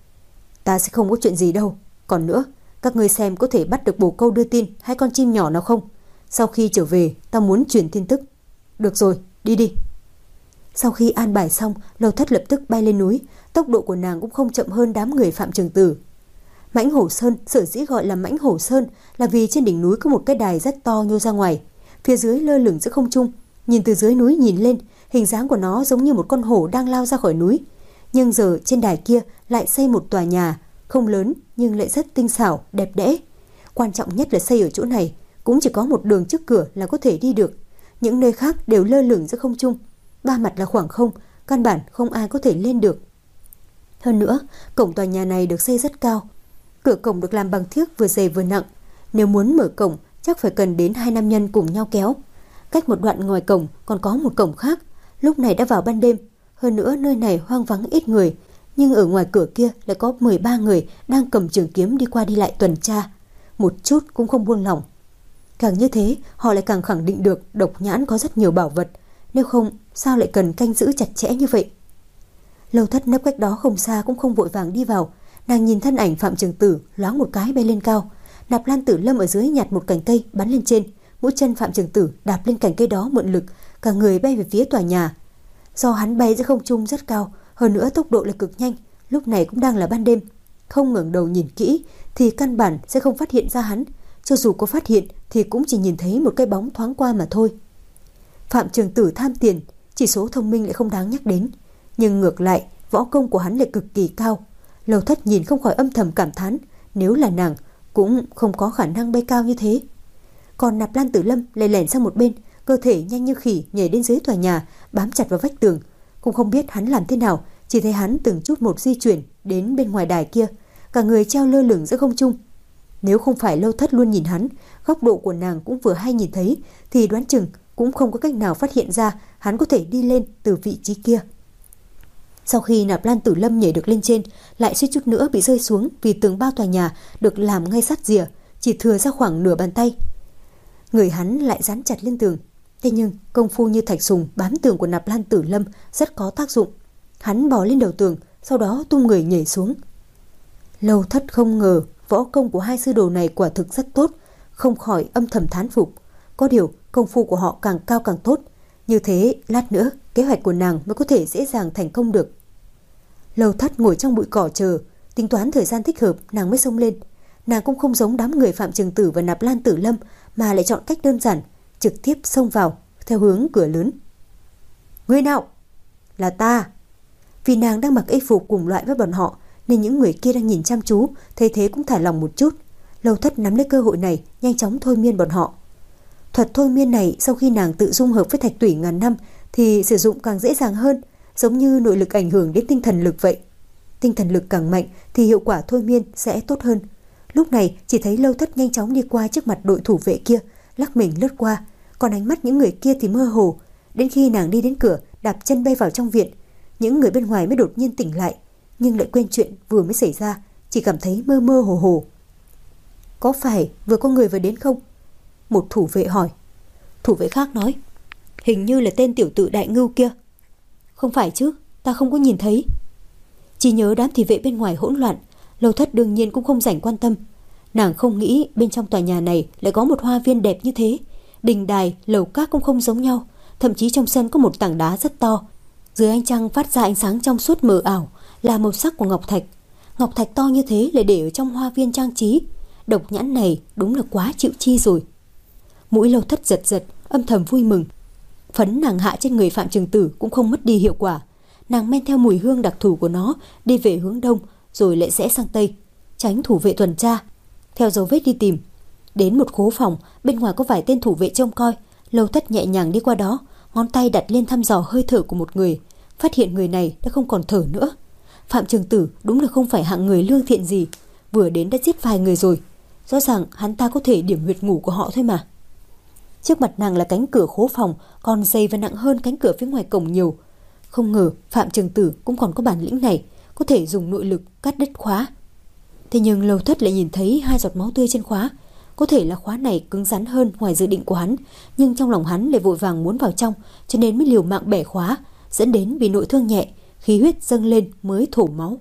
Ta sẽ không có chuyện gì đâu. Còn nữa, các ngươi xem có thể bắt được bồ câu đưa tin hay con chim nhỏ nào không? Sau khi trở về, ta muốn truyền tin tức. Được rồi, đi đi. Sau khi an bài xong, Lâu Thất lập tức bay lên núi. Tốc độ của nàng cũng không chậm hơn đám người Phạm Trường Tử. Mãnh Hổ Sơn sở dĩ gọi là Mãnh Hổ Sơn là vì trên đỉnh núi có một cái đài rất to nhô ra ngoài, phía dưới lơ lửng giữa không trung. Nhìn từ dưới núi nhìn lên, hình dáng của nó giống như một con hổ đang lao ra khỏi núi. Nhưng giờ trên đài kia lại xây một tòa nhà, không lớn nhưng lại rất tinh xảo, đẹp đẽ. Quan trọng nhất là xây ở chỗ này, cũng chỉ có một đường trước cửa là có thể đi được. Những nơi khác đều lơ lửng giữa không trung, ba mặt là khoảng không, căn bản không ai có thể lên được. Hơn nữa, cổng tòa nhà này được xây rất cao. Cửa cổng được làm bằng thiếc vừa dày vừa nặng. Nếu muốn mở cổng, chắc phải cần đến hai nam nhân cùng nhau kéo. Cách một đoạn ngoài cổng còn có một cổng khác. Lúc này đã vào ban đêm, hơn nữa nơi này hoang vắng ít người, nhưng ở ngoài cửa kia lại có mười ba người đang cầm trường kiếm đi qua đi lại tuần tra, một chút cũng không buông lỏng. Càng như thế, họ lại càng khẳng định được Độc Nhãn có rất nhiều bảo vật, nếu không sao lại cần canh giữ chặt chẽ như vậy. Lâu Thất nấp cách đó không xa cũng không vội vàng đi vào. Nàng nhìn thân ảnh Phạm Trường Tử loáng một cái bay lên cao. Nạp Lan Tử Lâm ở dưới nhặt một cành cây bắn lên trên, mũi chân Phạm Trường Tử đạp lên cành cây đó mượn lực, cả người bay về phía tòa nhà. Do hắn bay giữa không trung rất cao, hơn nữa tốc độ là cực nhanh, lúc này cũng đang là ban đêm, không ngẩng đầu nhìn kỹ thì căn bản sẽ không phát hiện ra hắn, cho dù có phát hiện thì cũng chỉ nhìn thấy một cái bóng thoáng qua mà thôi. Phạm Trường Tử tham tiền, chỉ số thông minh lại không đáng nhắc đến, nhưng ngược lại võ công của hắn lại cực kỳ cao. Lâu Thất nhìn không khỏi âm thầm cảm thán, nếu là nàng cũng không có khả năng bay cao như thế. Còn Nạp Lan Tử Lâm lại lẻn sang một bên, cơ thể nhanh như khỉ nhảy đến dưới tòa nhà, bám chặt vào vách tường. Cũng không biết hắn làm thế nào, chỉ thấy hắn từng chút một di chuyển đến bên ngoài đài kia, cả người treo lơ lửng giữa không trung. Nếu không phải Lâu Thất luôn nhìn hắn, góc độ của nàng cũng vừa hay nhìn thấy, thì đoán chừng cũng không có cách nào phát hiện ra hắn có thể đi lên từ vị trí kia. Sau khi Nạp Lan Tử Lâm nhảy được lên trên, lại suýt chút nữa bị rơi xuống vì tường bao tòa nhà được làm ngay sát rìa, chỉ thừa ra khoảng nửa bàn tay. Người hắn lại dán chặt lên tường. Thế nhưng công phu như thạch sùng bám tường của Nạp Lan Tử Lâm rất có tác dụng. Hắn bò lên đầu tường, sau đó tung người nhảy xuống. Lâu Thất không ngờ võ công của hai sư đồ này quả thực rất tốt, không khỏi âm thầm thán phục. Có điều công phu của họ càng cao càng tốt, như thế lát nữa kế hoạch của nàng mới có thể dễ dàng thành công được. Lâu Thất ngồi trong bụi cỏ chờ, tính toán thời gian thích hợp nàng mới xông lên. Nàng cũng không giống đám người Phạm Trường Tử và Nạp Lan Tử Lâm, mà lại chọn cách đơn giản, trực tiếp xông vào theo hướng cửa lớn. Người nào? Là ta. Vì nàng đang mặc y phục cùng loại với bọn họ, nên những người kia đang nhìn chăm chú, thấy thế cũng thả lòng một chút. Lâu Thất nắm lấy cơ hội này, nhanh chóng thôi miên bọn họ. Thuật thôi miên này sau khi nàng tự dung hợp với thạch tủy ngàn năm thì sử dụng càng dễ dàng hơn, giống như nội lực ảnh hưởng đến tinh thần lực vậy. Tinh thần lực càng mạnh thì hiệu quả thôi miên sẽ tốt hơn. Lúc này chỉ thấy Lâu Thất nhanh chóng đi qua trước mặt đội thủ vệ kia, lắc mình lướt qua, còn ánh mắt những người kia thì mơ hồ. Đến khi nàng đi đến cửa, đạp chân bay vào trong viện, những người bên ngoài mới đột nhiên tỉnh lại, nhưng lại quên chuyện vừa mới xảy ra, chỉ cảm thấy mơ mơ hồ hồ. Có phải vừa có người vừa đến không? Một thủ vệ hỏi. Thủ vệ khác nói, hình như là tên tiểu tử Đại Ngưu kia. Không phải chứ, ta không có nhìn thấy. Chỉ nhớ đám thị vệ bên ngoài hỗn loạn, Lâu Thất đương nhiên cũng không rảnh quan tâm. Nàng không nghĩ bên trong tòa nhà này lại có một hoa viên đẹp như thế. Đình đài, lầu các cũng không giống nhau, thậm chí trong sân có một tảng đá rất to. Dưới ánh trăng phát ra ánh sáng trong suốt mờ ảo, là màu sắc của ngọc thạch. Ngọc thạch to như thế lại để ở trong hoa viên trang trí. Độc Nhãn này đúng là quá chịu chi rồi. Mũi Lâu Thất giật giật, âm thầm vui mừng. Phấn nàng hạ trên người Phạm Trường Tử cũng không mất đi hiệu quả. Nàng men theo mùi hương đặc thù của nó đi về hướng đông, rồi lại rẽ sang tây, tránh thủ vệ tuần tra, theo dấu vết đi tìm. Đến một khố phòng, bên ngoài có vài tên thủ vệ trông coi. Lâu Thất nhẹ nhàng đi qua đó, ngón tay đặt lên thăm dò hơi thở của một người, phát hiện người này đã không còn thở nữa. Phạm Trường Tử đúng là không phải hạng người lương thiện gì, vừa đến đã giết vài người rồi. Rõ ràng hắn ta có thể điểm huyệt ngủ của họ thôi mà. Trước mặt nàng là cánh cửa khố phòng, còn dày và nặng hơn cánh cửa phía ngoài cổng nhiều. Không ngờ Phạm Trường Tử cũng còn có bản lĩnh này, có thể dùng nội lực cắt đứt khóa. Thế nhưng Lâu Thất lại nhìn thấy hai giọt máu tươi trên khóa. Có thể là khóa này cứng rắn hơn ngoài dự định của hắn, nhưng trong lòng hắn lại vội vàng muốn vào trong, cho nên mới liều mạng bẻ khóa, dẫn đến bị nội thương nhẹ, khí huyết dâng lên mới thổ máu.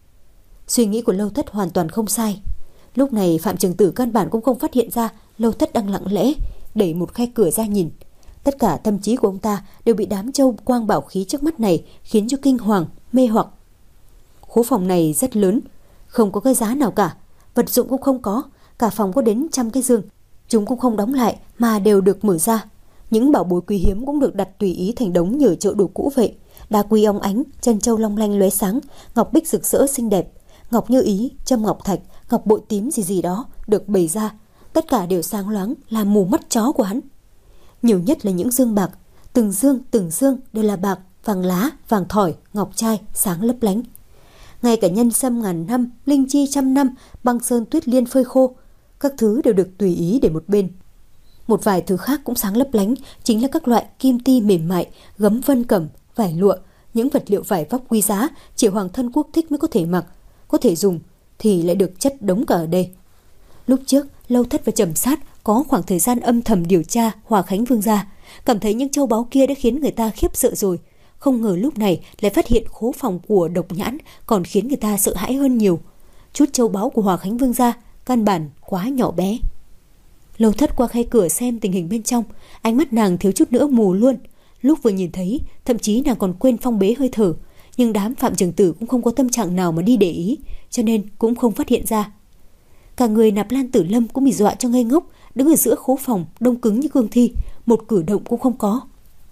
Suy nghĩ của Lâu Thất hoàn toàn không sai. Lúc này Phạm Trường Tử căn bản cũng không phát hiện ra Lâu Thất đang lặng lẽ đẩy một khe cửa ra nhìn. Tất cả tâm trí của ông ta đều bị đám châu quang bảo khí trước mắt này khiến cho kinh hoàng, mê hoặc. Khố phòng này rất lớn, không có cái giá nào cả, vật dụng cũng không có, cả phòng có đến trăm cái giường, chúng cũng không đóng lại mà đều được mở ra. Những bảo bối quý hiếm cũng được đặt tùy ý thành đống nhờ chợ đồ cũ vậy. Đá quý óng ánh, chân châu long lanh lóe sáng, ngọc bích rực rỡ xinh đẹp, ngọc như ý, châm ngọc thạch, ngọc bội tím gì gì đó được bày ra, tất cả đều sáng loáng làm mù mắt chó của hắn. Nhiều nhất là những dương bạc, từng dương từng dương đều là bạc, vàng lá, vàng thỏi, ngọc trai sáng lấp lánh. Ngay cả nhân sâm ngàn năm, linh chi trăm năm, băng sơn tuyết liên phơi khô, các thứ đều được tùy ý để một bên. Một vài thứ khác cũng sáng lấp lánh, chính là các loại kim ti mềm mại, gấm vân cẩm, vải lụa, những vật liệu vải vóc quý giá chỉ hoàng thân quốc thích mới có thể mặc, có thể dùng thì lại được chất đống cả ở đây. Lúc trước, Lâu Thất và Trầm Sát có khoảng thời gian âm thầm điều tra Hòa Khánh Vương gia, cảm thấy những châu báu kia đã khiến người ta khiếp sợ rồi, không ngờ lúc này lại phát hiện khố phòng của Độc Nhãn còn khiến người ta sợ hãi hơn nhiều. Chút châu báu của Hòa Khánh Vương gia căn bản quá nhỏ bé. Lâu Thất qua khe cửa xem tình hình bên trong, ánh mắt nàng thiếu chút nữa mù luôn. Lúc vừa nhìn thấy, thậm chí nàng còn quên phong bế hơi thở, nhưng đám Phạm Trường Tử cũng không có tâm trạng nào mà đi để ý, cho nên cũng không phát hiện ra. Cả người Nạp Lan Tử Lâm cũng bị dọa cho ngây ngốc, đứng ở giữa khố phòng đông cứng như cương thi, một cử động cũng không có.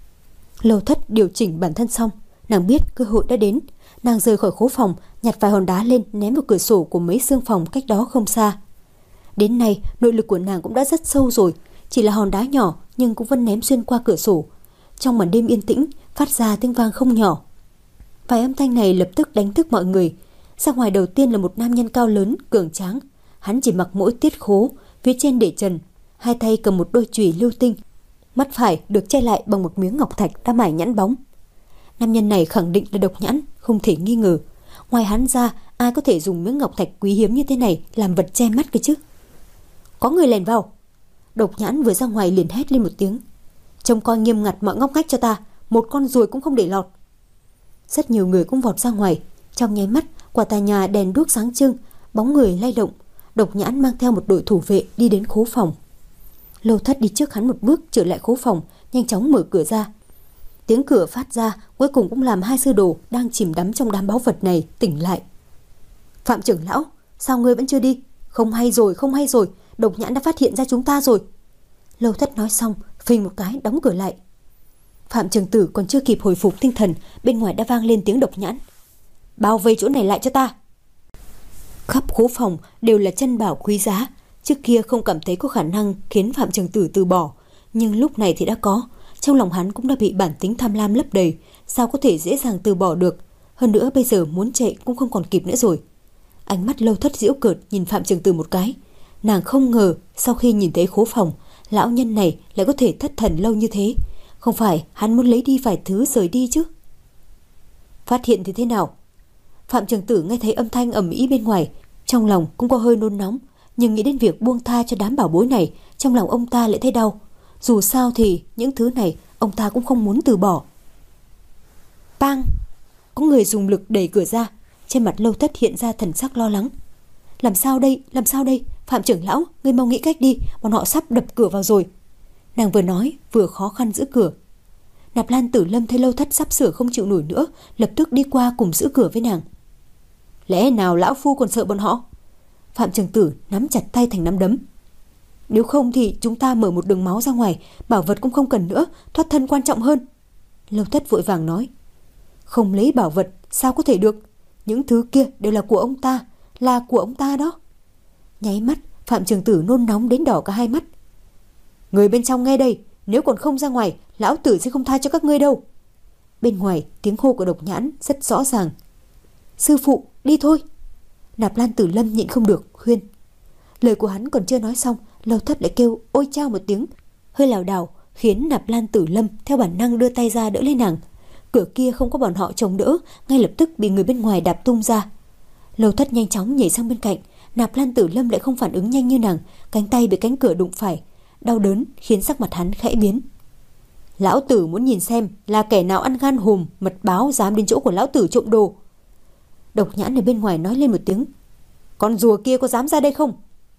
Lâu Thất điều chỉnh bản thân xong, nàng biết cơ hội đã đến, nàng rời khỏi khố phòng, nhặt vài hòn đá lên ném vào cửa sổ của mấy xương phòng cách đó không xa. Đến nay, nội lực của nàng cũng đã rất sâu rồi, chỉ là hòn đá nhỏ nhưng cũng vẫn ném xuyên qua cửa sổ. Trong màn đêm yên tĩnh, phát ra tiếng vang không nhỏ. Vài âm thanh này lập tức đánh thức mọi người. Ra ngoài đầu tiên là một nam nhân cao lớn, cường tráng. Hắn chỉ mặc mỗi tiết khố, phía trên để trần, hai tay cầm một đôi chùy lưu tinh, mắt phải được che lại bằng một miếng ngọc thạch đã mài nhẵn bóng. Nam nhân này khẳng định là Độc Nhãn, không thể nghi ngờ. Ngoài hắn ra, ai có thể dùng miếng ngọc thạch quý hiếm như thế này làm vật che mắt cơ chứ? Có người lèn vào. Độc Nhãn vừa ra ngoài liền hét lên một tiếng. Trông coi nghiêm ngặt mọi ngóc ngách cho ta, một con ruồi cũng không để lọt. Rất nhiều người cũng vọt ra ngoài. Trong nháy mắt, quả tòa nhà đèn đuốc sáng trưng, bóng người lay động. Độc Nhãn mang theo một đội thủ vệ đi đến khố phòng. Lâu Thất đi trước hắn một bước trở lại khố phòng, nhanh chóng mở cửa ra. Tiếng cửa phát ra cuối cùng cũng làm hai sư đồ đang chìm đắm trong đám báu vật này tỉnh lại. Phạm trưởng lão, sao ngươi vẫn chưa đi? Không hay rồi, không hay rồi, Độc Nhãn đã phát hiện ra chúng ta rồi. Lâu Thất nói xong, phình một cái đóng cửa lại. Phạm Trường Tử còn chưa kịp hồi phục tinh thần, bên ngoài đã vang lên tiếng Độc Nhãn. Bao vây chỗ này lại cho ta. Khắp khố phòng đều là chân bảo quý giá. Trước kia không cảm thấy có khả năng khiến Phạm Trường Tử từ bỏ, nhưng lúc này thì đã có. Trong lòng hắn cũng đã bị bản tính tham lam lấp đầy, sao có thể dễ dàng từ bỏ được. Hơn nữa bây giờ muốn chạy cũng không còn kịp nữa rồi. Ánh mắt Lâu Thất giễu cợt nhìn Phạm Trường Tử một cái. Nàng không ngờ sau khi nhìn thấy khố phòng, lão nhân này lại có thể thất thần lâu như thế. Không phải hắn muốn lấy đi vài thứ rời đi chứ? Phát hiện thì thế nào? Phạm Trường Tử nghe thấy âm thanh ầm ĩ bên ngoài, trong lòng cũng có hơi nôn nóng, nhưng nghĩ đến việc buông tha cho đám bảo bối này, trong lòng ông ta lại thấy đau. Dù sao thì những thứ này ông ta cũng không muốn từ bỏ. Bang! Có người dùng lực đẩy cửa ra. Trên mặt Lâu Thất hiện ra thần sắc lo lắng. Làm sao đây? Làm sao đây? Phạm trưởng lão, ngươi mau nghĩ cách đi, bọn họ sắp đập cửa vào rồi. Nàng vừa nói vừa khó khăn giữ cửa. Nạp Lan Tử Lâm thấy Lâu Thất sắp sửa không chịu nổi nữa, lập tức đi qua cùng giữ cửa với nàng. Lẽ nào lão phu còn sợ bọn họ? Phạm Trường Tử nắm chặt tay thành nắm đấm. Nếu không thì chúng ta mở một đường máu ra ngoài, bảo vật cũng không cần nữa, thoát thân quan trọng hơn. Lâu Thất vội vàng nói. Không lấy bảo vật sao có thể được? Những thứ kia đều là của ông ta, là của ông ta đó. Nháy mắt, Phạm Trường Tử nôn nóng đến đỏ cả hai mắt. Người bên trong nghe đây, nếu còn không ra ngoài, lão tử sẽ không tha cho các ngươi đâu. Bên ngoài, tiếng hô của Độc Nhãn rất rõ ràng. Sư phụ, đi thôi. Nạp Lan Tử Lâm nhịn không được, khuyên. Lời của hắn còn chưa nói xong, Lâu Thất lại kêu ôi chao một tiếng, hơi lảo đảo, khiến Nạp Lan Tử Lâm theo bản năng đưa tay ra đỡ lấy nàng. Cửa kia không có bọn họ chống đỡ, ngay lập tức bị người bên ngoài đạp tung ra. Lâu Thất nhanh chóng nhảy sang bên cạnh, Nạp Lan Tử Lâm lại không phản ứng nhanh như nàng, cánh tay bị cánh cửa đụng phải, đau đớn khiến sắc mặt hắn khẽ biến. Lão tử muốn nhìn xem là kẻ nào ăn gan hùm mật báo dám đến chỗ của lão tử trộm đồ. Độc Nhãn ở bên ngoài nói lên một tiếng. Con rùa kia có dám ra đây không?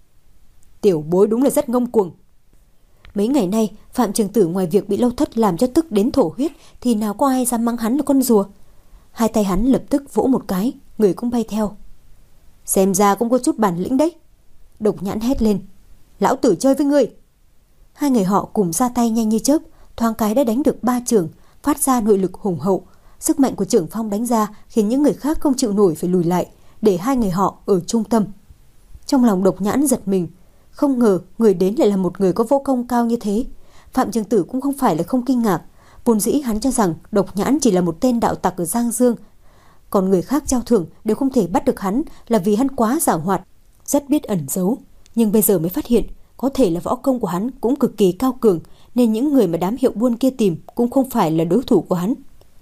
Tiểu bối đúng là rất ngông cuồng. Mấy ngày nay Phạm Trường Tử ngoài việc bị Lâu Thất làm cho tức đến thổ huyết thì nào có ai dám mắng hắn là con rùa. Hai tay hắn lập tức vỗ một cái, người cũng bay theo. Xem ra cũng có chút bản lĩnh đấy. Độc Nhãn hét lên. Lão tử chơi với người. Hai người họ cùng ra tay nhanh như chớp, thoáng cái đã đánh được ba chưởng, phát ra nội lực hùng hậu. Sức mạnh của trưởng phong đánh ra khiến những người khác không chịu nổi phải lùi lại, để hai người họ ở trung tâm. Trong lòng Độc Nhãn giật mình, không ngờ người đến lại là một người có võ công cao như thế. Phạm Trường Tử cũng không phải là không kinh ngạc, vốn dĩ hắn cho rằng Độc Nhãn chỉ là một tên đạo tặc ở Giang Dương, còn người khác treo thưởng đều không thể bắt được hắn là vì hắn quá giảo hoạt, rất biết ẩn giấu. Nhưng bây giờ mới phát hiện có thể là võ công của hắn cũng cực kỳ cao cường, nên những người mà đám hiệu buôn kia tìm cũng không phải là đối thủ của hắn.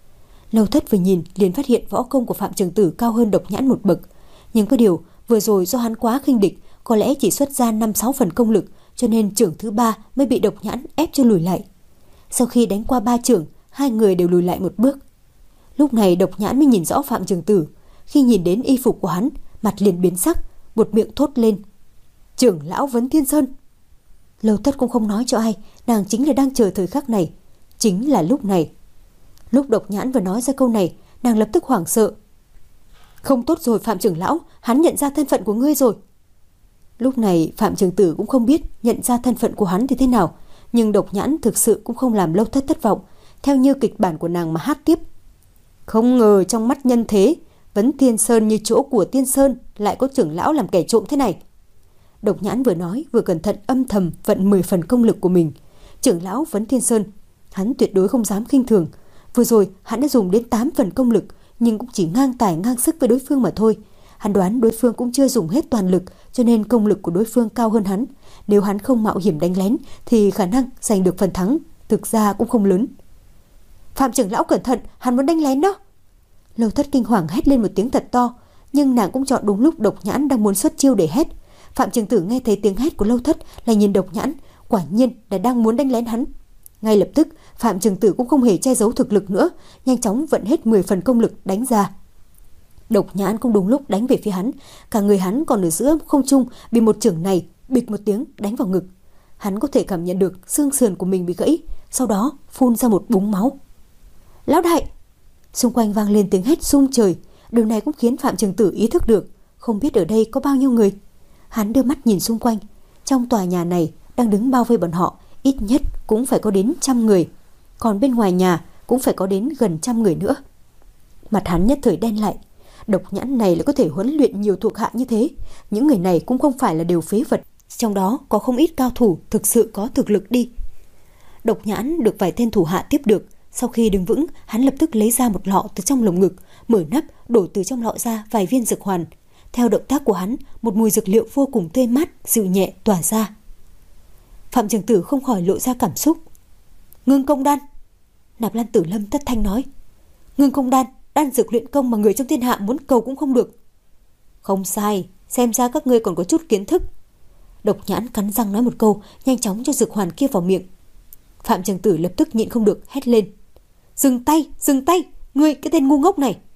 Lâu Thất vừa nhìn liền phát hiện võ công của Phạm Trường Tử cao hơn Độc Nhãn một bậc, nhưng có điều vừa rồi do hắn quá khinh địch, có lẽ chỉ xuất ra năm sáu phần công lực, cho nên chưởng thứ ba mới bị Độc Nhãn ép cho lùi lại. Sau khi đánh qua ba chưởng, hai người đều lùi lại một bước. Lúc này Độc Nhãn mới nhìn rõ Phạm Trường Tử, khi nhìn đến y phục của hắn, mặt liền biến sắc, buột miệng thốt lên: "Trưởng lão Vấn Thiên Sơn." Lâu Thất cũng không nói cho ai, nàng chính là đang chờ thời khắc này, chính là lúc này. Lúc Độc Nhãn vừa nói ra câu này, nàng lập tức hoảng sợ. "Không tốt rồi Phạm trưởng lão, hắn nhận ra thân phận của ngươi rồi." Lúc này Phạm Trường Tử cũng không biết nhận ra thân phận của hắn thì thế nào, nhưng Độc Nhãn thực sự cũng không làm Lâu Thất thất vọng, theo như kịch bản của nàng mà hát tiếp: "Không ngờ trong mắt nhân thế, Vấn Thiên Sơn như chỗ của Tiên Sơn lại có trưởng lão làm kẻ trộm thế này." Độc Nhãn vừa nói vừa cẩn thận âm thầm vận mười phần công lực của mình. Trưởng lão Vấn Thiên Sơn, hắn tuyệt đối không dám khinh thường. Vừa rồi hắn đã dùng đến tám phần công lực, nhưng cũng chỉ ngang tài ngang sức với đối phương mà thôi. Hắn đoán đối phương cũng chưa dùng hết toàn lực, cho nên công lực của đối phương cao hơn hắn. Nếu hắn không mạo hiểm đánh lén thì khả năng giành được phần thắng thực ra cũng không lớn. "Phạm trưởng lão cẩn thận, hắn muốn đánh lén đó." Lâu Thất kinh hoàng hét lên một tiếng thật to, nhưng nàng cũng chọn đúng lúc Độc Nhãn đang muốn xuất chiêu để hét. Phạm Trường Tử nghe thấy tiếng hét của Lâu Thất lại nhìn Độc Nhãn, quả nhiên là đang muốn đánh lén hắn. Ngay lập tức Phạm Trường Tử cũng không hề che giấu thực lực nữa, nhanh chóng vận hết mười phần công lực đánh ra. Độc Nhãn cũng đúng lúc đánh về phía hắn, cả người hắn còn ở giữa không trung bị một chưởng này bịch một tiếng đánh vào ngực. Hắn có thể cảm nhận được xương sườn của mình bị gãy, sau đó phun ra một búng máu. "Lão đại!" Xung quanh vang lên tiếng hét rung trời, điều này cũng khiến Phạm Trường Tử ý thức được không biết ở đây có bao nhiêu người. Hắn đưa mắt nhìn xung quanh, trong tòa nhà này đang đứng bao vây bọn họ ít nhất cũng phải có đến trăm người, còn bên ngoài nhà cũng phải có đến gần trăm người nữa. Mặt hắn nhất thời đen lại. Độc Nhãn này lại có thể huấn luyện nhiều thuộc hạ như thế, những người này cũng không phải là đều phế vật, trong đó có không ít cao thủ thực sự có thực lực đi. Độc Nhãn được vài tên thủ hạ tiếp được, sau khi đứng vững, hắn lập tức lấy ra một lọ từ trong lồng ngực, mở nắp, đổ từ trong lọ ra vài viên dược hoàn. Theo động tác của hắn, một mùi dược liệu vô cùng tươi mát, dịu nhẹ tỏa ra. Phạm Trường Tử không khỏi lộ ra cảm xúc. "Ngưng công đan." Nạp Lan Tử Lâm tất thanh nói. "Ngưng công đan, đan dược luyện công mà người trong thiên hạ muốn cầu cũng không được." "Không sai, xem ra các ngươi còn có chút kiến thức." Độc Nhãn cắn răng nói một câu, nhanh chóng cho dược hoàn kia vào miệng. Phạm Trường Tử lập tức nhịn không được hét lên: "Dừng tay, dừng tay, ngươi cái tên ngu ngốc này!"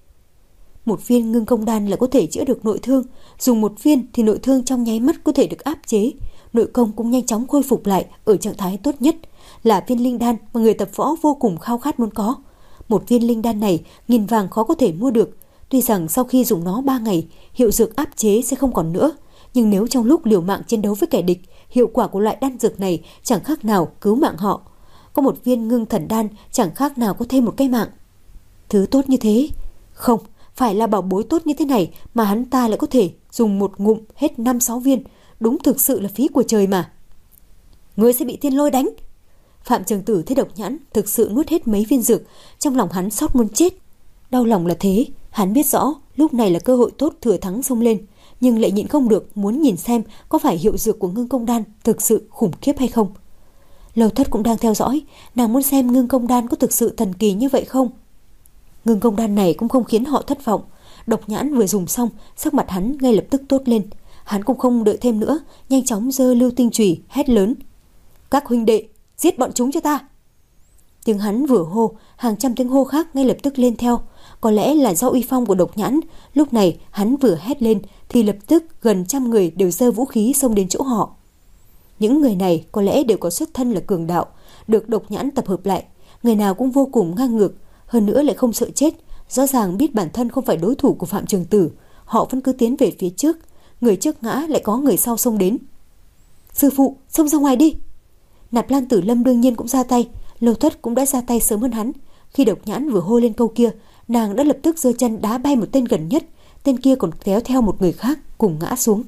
Một viên ngưng công đan là có thể chữa được nội thương, dùng một viên thì nội thương trong nháy mắt có thể được áp chế, nội công cũng nhanh chóng khôi phục lại ở trạng thái tốt nhất, là viên linh đan mà người tập võ vô cùng khao khát muốn có. Một viên linh đan này nghìn vàng khó có thể mua được, tuy rằng sau khi dùng nó ba ngày, hiệu dược áp chế sẽ không còn nữa, nhưng nếu trong lúc liều mạng chiến đấu với kẻ địch, hiệu quả của loại đan dược này chẳng khác nào cứu mạng họ. Có một viên ngưng thần đan chẳng khác nào có thêm một cái mạng. Thứ tốt như thế, không, phải là bảo bối tốt như thế này mà hắn ta lại có thể dùng một ngụm hết năm sáu viên, đúng thực sự là phí của trời mà. Ngươi sẽ bị thiên lôi đánh. Phạm Trường Tử thấy Độc Nhãn thực sự nuốt hết mấy viên dược, trong lòng hắn xót muốn chết. Đau lòng là thế, hắn biết rõ lúc này là cơ hội tốt thừa thắng xông lên, nhưng lại nhịn không được muốn nhìn xem có phải hiệu dược của ngưng công đan thực sự khủng khiếp hay không. Lâu Thất cũng đang theo dõi, nàng muốn xem ngưng công đan có thực sự thần kỳ như vậy không. Ngưng công đan này cũng không khiến họ thất vọng. Độc Nhãn vừa dùng xong, sắc mặt hắn ngay lập tức tốt lên. Hắn cũng không đợi thêm nữa, nhanh chóng giơ lưu tinh chùy hét lớn: "Các huynh đệ, giết bọn chúng cho ta!" Tiếng hắn vừa hô, hàng trăm tiếng hô khác ngay lập tức lên theo. Có lẽ là do uy phong của Độc Nhãn, lúc này hắn vừa hét lên thì lập tức gần trăm người đều giơ vũ khí xông đến chỗ họ. Những người này có lẽ đều có xuất thân là cường đạo, được Độc Nhãn tập hợp lại, người nào cũng vô cùng ngang ngược, hơn nữa lại không sợ chết, rõ ràng biết bản thân không phải đối thủ của Phạm Trường Tử, họ vẫn cứ tiến về phía trước, người trước ngã lại có người sau xông đến. "Sư phụ, xông ra ngoài đi!" Nạp Lan Tử Lâm đương nhiên cũng ra tay, Lâu Thất cũng đã ra tay sớm hơn hắn. Khi Độc Nhãn vừa hô lên câu kia, nàng đã lập tức giơ chân đá bay một tên gần nhất, tên kia còn kéo theo một người khác cùng ngã xuống.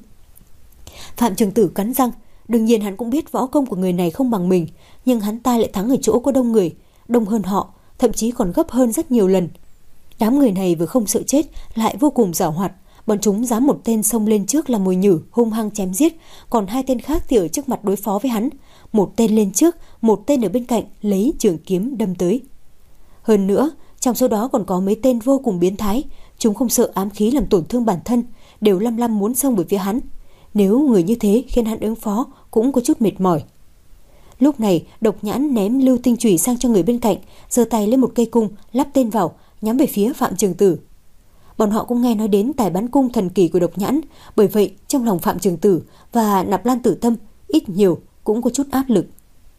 Phạm Trường Tử cắn răng, đương nhiên hắn cũng biết võ công của người này không bằng mình, nhưng hắn ta lại thắng ở chỗ có đông người, đông hơn họ, thậm chí còn gấp hơn rất nhiều lần. Đám người này vừa không sợ chết lại vô cùng giàu hoạt, Bọn chúng dám một tên xông lên trước là mồi nhử hung hăng chém giết, còn hai tên khác thì ở trước mặt đối phó với hắn. Một tên lên trước, một tên ở bên cạnh lấy trường kiếm đâm tới. Hơn nữa, trong số đó còn có mấy tên vô cùng biến thái, chúng không sợ ám khí làm tổn thương bản thân, đều lăm lăm muốn xông về phía hắn. Nếu người như thế khiến hắn ứng phó cũng có chút mệt mỏi. Lúc này, Độc Nhãn ném lưu tinh chùy sang cho người bên cạnh, giơ tay lấy một cây cung, lắp tên vào, nhắm về phía Phạm Trường Tử. Bọn họ cũng nghe nói đến tài bắn cung thần kỳ của Độc Nhãn, bởi vậy trong lòng Phạm Trường Tử và Nạp Lan Tử Tâm ít nhiều cũng có chút áp lực.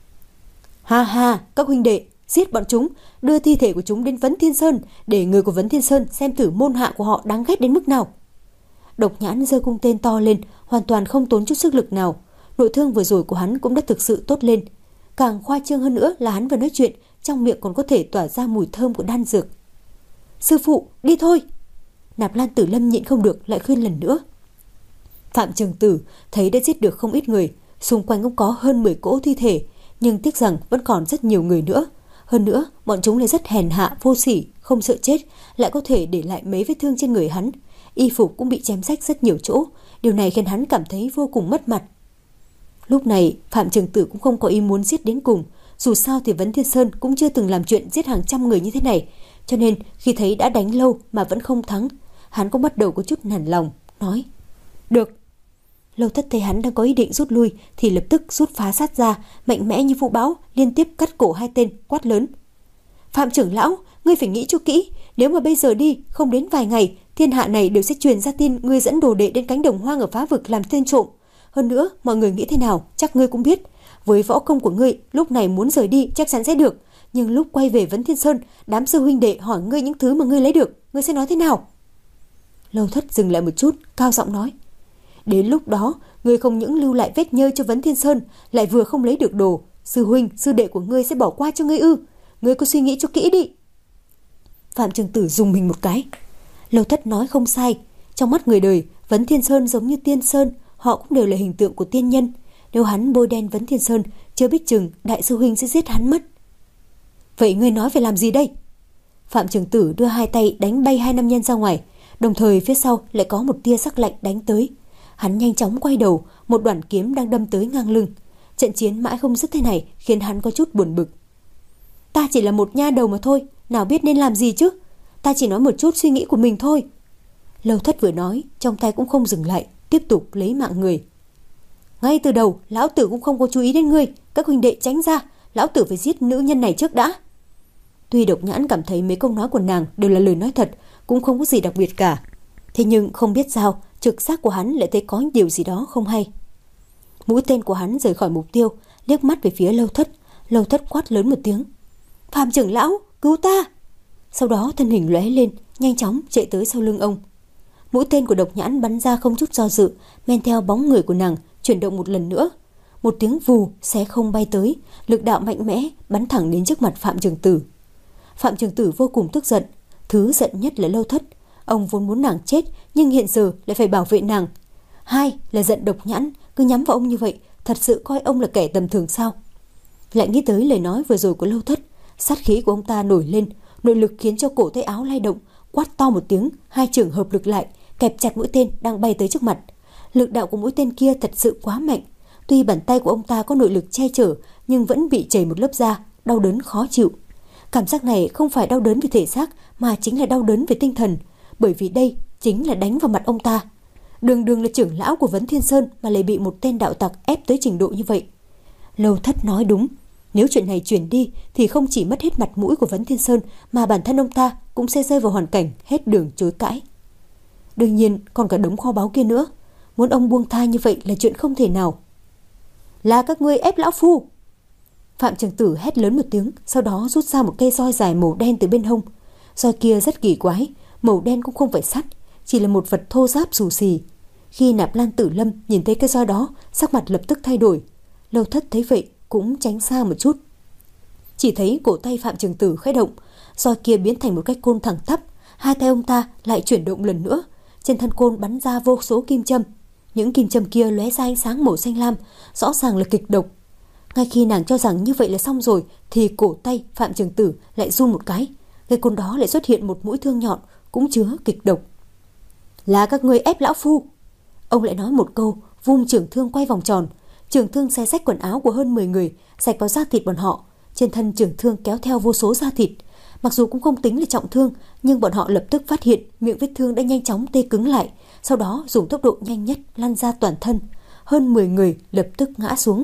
Ha ha, các huynh đệ, giết bọn chúng, đưa thi thể của chúng đến Vấn Thiên Sơn, để người của Vấn Thiên Sơn xem thử môn hạ của họ đáng ghét đến mức nào. Độc Nhãn giơ cung tên to lên, hoàn toàn không tốn chút sức lực nào. Nội thương vừa rồi của hắn cũng đã thực sự tốt lên. Càng khoa trương hơn nữa là hắn vừa nói chuyện, trong miệng còn có thể tỏa ra mùi thơm của đan dược. Sư phụ, đi thôi. Nạp Lan Tử Lâm nhịn không được lại khuyên lần nữa. Phạm Trường Tử thấy đã giết được không ít người, xung quanh cũng có hơn mười cỗ thi thể, nhưng tiếc rằng vẫn còn rất nhiều người nữa. Hơn nữa, bọn chúng lại rất hèn hạ, vô sỉ, không sợ chết, lại có thể để lại mấy vết thương trên người hắn. Y phục cũng bị chém rách rất nhiều chỗ, điều này khiến hắn cảm thấy vô cùng mất mặt. Lúc này, Phạm Trường Tử cũng không có ý muốn giết đến cùng, dù sao thì Vấn Thiên Sơn cũng chưa từng làm chuyện giết hàng trăm người như thế này, cho nên khi thấy đã đánh lâu mà vẫn không thắng, hắn cũng bắt đầu có chút nản lòng, nói: "Được." Lâu Thất thấy hắn đang có ý định rút lui thì lập tức rút phá sát ra, mạnh mẽ như vũ bão, liên tiếp cắt cổ hai tên, quát lớn: "Phạm trưởng lão, ngươi phải nghĩ cho kỹ, nếu mà bây giờ đi, không đến vài ngày, thiên hạ này đều sẽ truyền ra tin ngươi dẫn đồ đệ đến cánh đồng hoang ở Phá Vực làm tên trộm. Hơn nữa, mọi người nghĩ thế nào, chắc ngươi cũng biết. Với võ công của ngươi, lúc này muốn rời đi chắc chắn sẽ được, nhưng lúc quay về Vấn Thiên Sơn, đám sư huynh đệ hỏi ngươi những thứ mà ngươi lấy được, ngươi sẽ nói thế nào?" Lâu Thất dừng lại một chút, cao giọng nói: "Đến lúc đó, ngươi không những lưu lại vết nhơ cho Vấn Thiên Sơn, lại vừa không lấy được đồ, sư huynh, sư đệ của ngươi sẽ bỏ qua cho ngươi ư? Ngươi có suy nghĩ cho kỹ đi." Phạm Trường Tử dùng mình một cái. Lâu Thất nói không sai, trong mắt người đời, Vấn Thiên Sơn giống như Tiên Sơn, họ cũng đều là hình tượng của tiên nhân. Nếu hắn bôi đen Vấn Thiên Sơn, chưa biết chừng đại sư huynh sẽ giết hắn mất. "Vậy ngươi nói phải làm gì đây?" Phạm Trường Tử đưa hai tay đánh bay hai nam nhân ra ngoài, đồng thời phía sau lại có một tia sắc lạnh đánh tới. Hắn nhanh chóng quay đầu, một đoạn kiếm đang đâm tới ngang lưng. Trận chiến mãi không dứt thế này khiến hắn có chút buồn bực. "Ta chỉ là một nha đầu mà thôi, nào biết nên làm gì chứ? Ta chỉ nói một chút suy nghĩ của mình thôi." Lâu Thất vừa nói, trong tay cũng không dừng lại, tiếp tục lấy mạng người. "Ngay từ đầu, lão tử cũng không có chú ý đến ngươi, các huynh đệ tránh ra, lão tử phải giết nữ nhân này trước đã." Tuy Độc Nhãn cảm thấy mấy câu nói của nàng đều là lời nói thật, cũng không có gì đặc biệt cả, thế nhưng không biết sao, trực giác của hắn lại thấy có điều gì đó không hay. Mũi tên của hắn rời khỏi mục tiêu, liếc mắt về phía Lâu Thất. Lâu Thất quát lớn một tiếng: "Phạm trưởng lão, cứu ta!" Sau đó thân hình lóe lên, nhanh chóng chạy tới sau lưng ông. Mũi tên của Độc Nhãn bắn ra không chút do dự, men theo bóng người của nàng chuyển động một lần nữa. Một tiếng vù xé không bay tới, lực đạo mạnh mẽ bắn thẳng đến trước mặt Phạm Trường Tử. Phạm Trường Tử vô cùng tức giận, thứ giận nhất là Lâu Thất. Ông vốn muốn nàng chết, nhưng hiện giờ lại phải bảo vệ nàng. Hai là giận Độc Nhãn cứ nhắm vào ông như vậy, thật sự coi ông là kẻ tầm thường sao? Lại nghĩ tới lời nói vừa rồi của Lâu Thất, sát khí của ông ta nổi lên, nội lực khiến cho cổ tay áo lay động, quát to một tiếng, hai chưởng hợp lực lại, kẹp chặt mũi tên đang bay tới trước mặt. Lực đạo của mũi tên kia thật sự quá mạnh, tuy bàn tay của ông ta có nội lực che chở, nhưng vẫn bị chảy một lớp da, đau đớn khó chịu. Cảm giác này không phải đau đớn về thể xác, mà chính là đau đớn về tinh thần, bởi vì đây chính là đánh vào mặt ông ta. Đường đường là trưởng lão của Vấn Thiên Sơn mà lại bị một tên đạo tặc ép tới trình độ như vậy. Lâu Thất nói đúng, nếu chuyện này truyền đi thì không chỉ mất hết mặt mũi của Vấn Thiên Sơn, mà bản thân ông ta cũng sẽ rơi vào hoàn cảnh hết đường chối cãi. Đương nhiên còn cả đống kho báu kia nữa, muốn ông buông tha như vậy là chuyện không thể nào. "Là các ngươi ép lão phu!" Phạm Trường Tử hét lớn một tiếng, sau đó rút ra một cây roi dài màu đen từ bên hông. Roi kia rất kỳ quái, màu đen cũng không phải sắt, chỉ là một vật thô ráp xù xì. Khi Nạp Lan Tử Lâm nhìn thấy cây roi đó, sắc mặt lập tức thay đổi. Lâu Thất thấy vậy cũng tránh xa một chút. Chỉ thấy cổ tay Phạm Trường Tử khẽ động, roi kia biến thành một cái côn thẳng tắp, hai tay ông ta lại chuyển động lần nữa, trên thân côn bắn ra vô số kim châm. Những kim châm kia lóe ra ánh sáng màu xanh lam, rõ ràng là kịch độc. Ngay khi nàng cho rằng như vậy là xong rồi, thì cổ tay Phạm Trường Tử lại run một cái, cây côn đó lại xuất hiện một mũi thương nhọn cũng chứa kịch độc. Là các ngươi ép lão phu. Ông lại nói một câu, vung trường thương quay vòng tròn. Trường thương xé rách quần áo của hơn mười người, rạch vào da thịt bọn họ. Trên thân trường thương kéo theo vô số da thịt. Mặc dù cũng không tính là trọng thương, nhưng bọn họ lập tức phát hiện miệng vết thương đã nhanh chóng tê cứng lại, sau đó dùng tốc độ nhanh nhất lan ra toàn thân. Hơn mười người lập tức ngã xuống.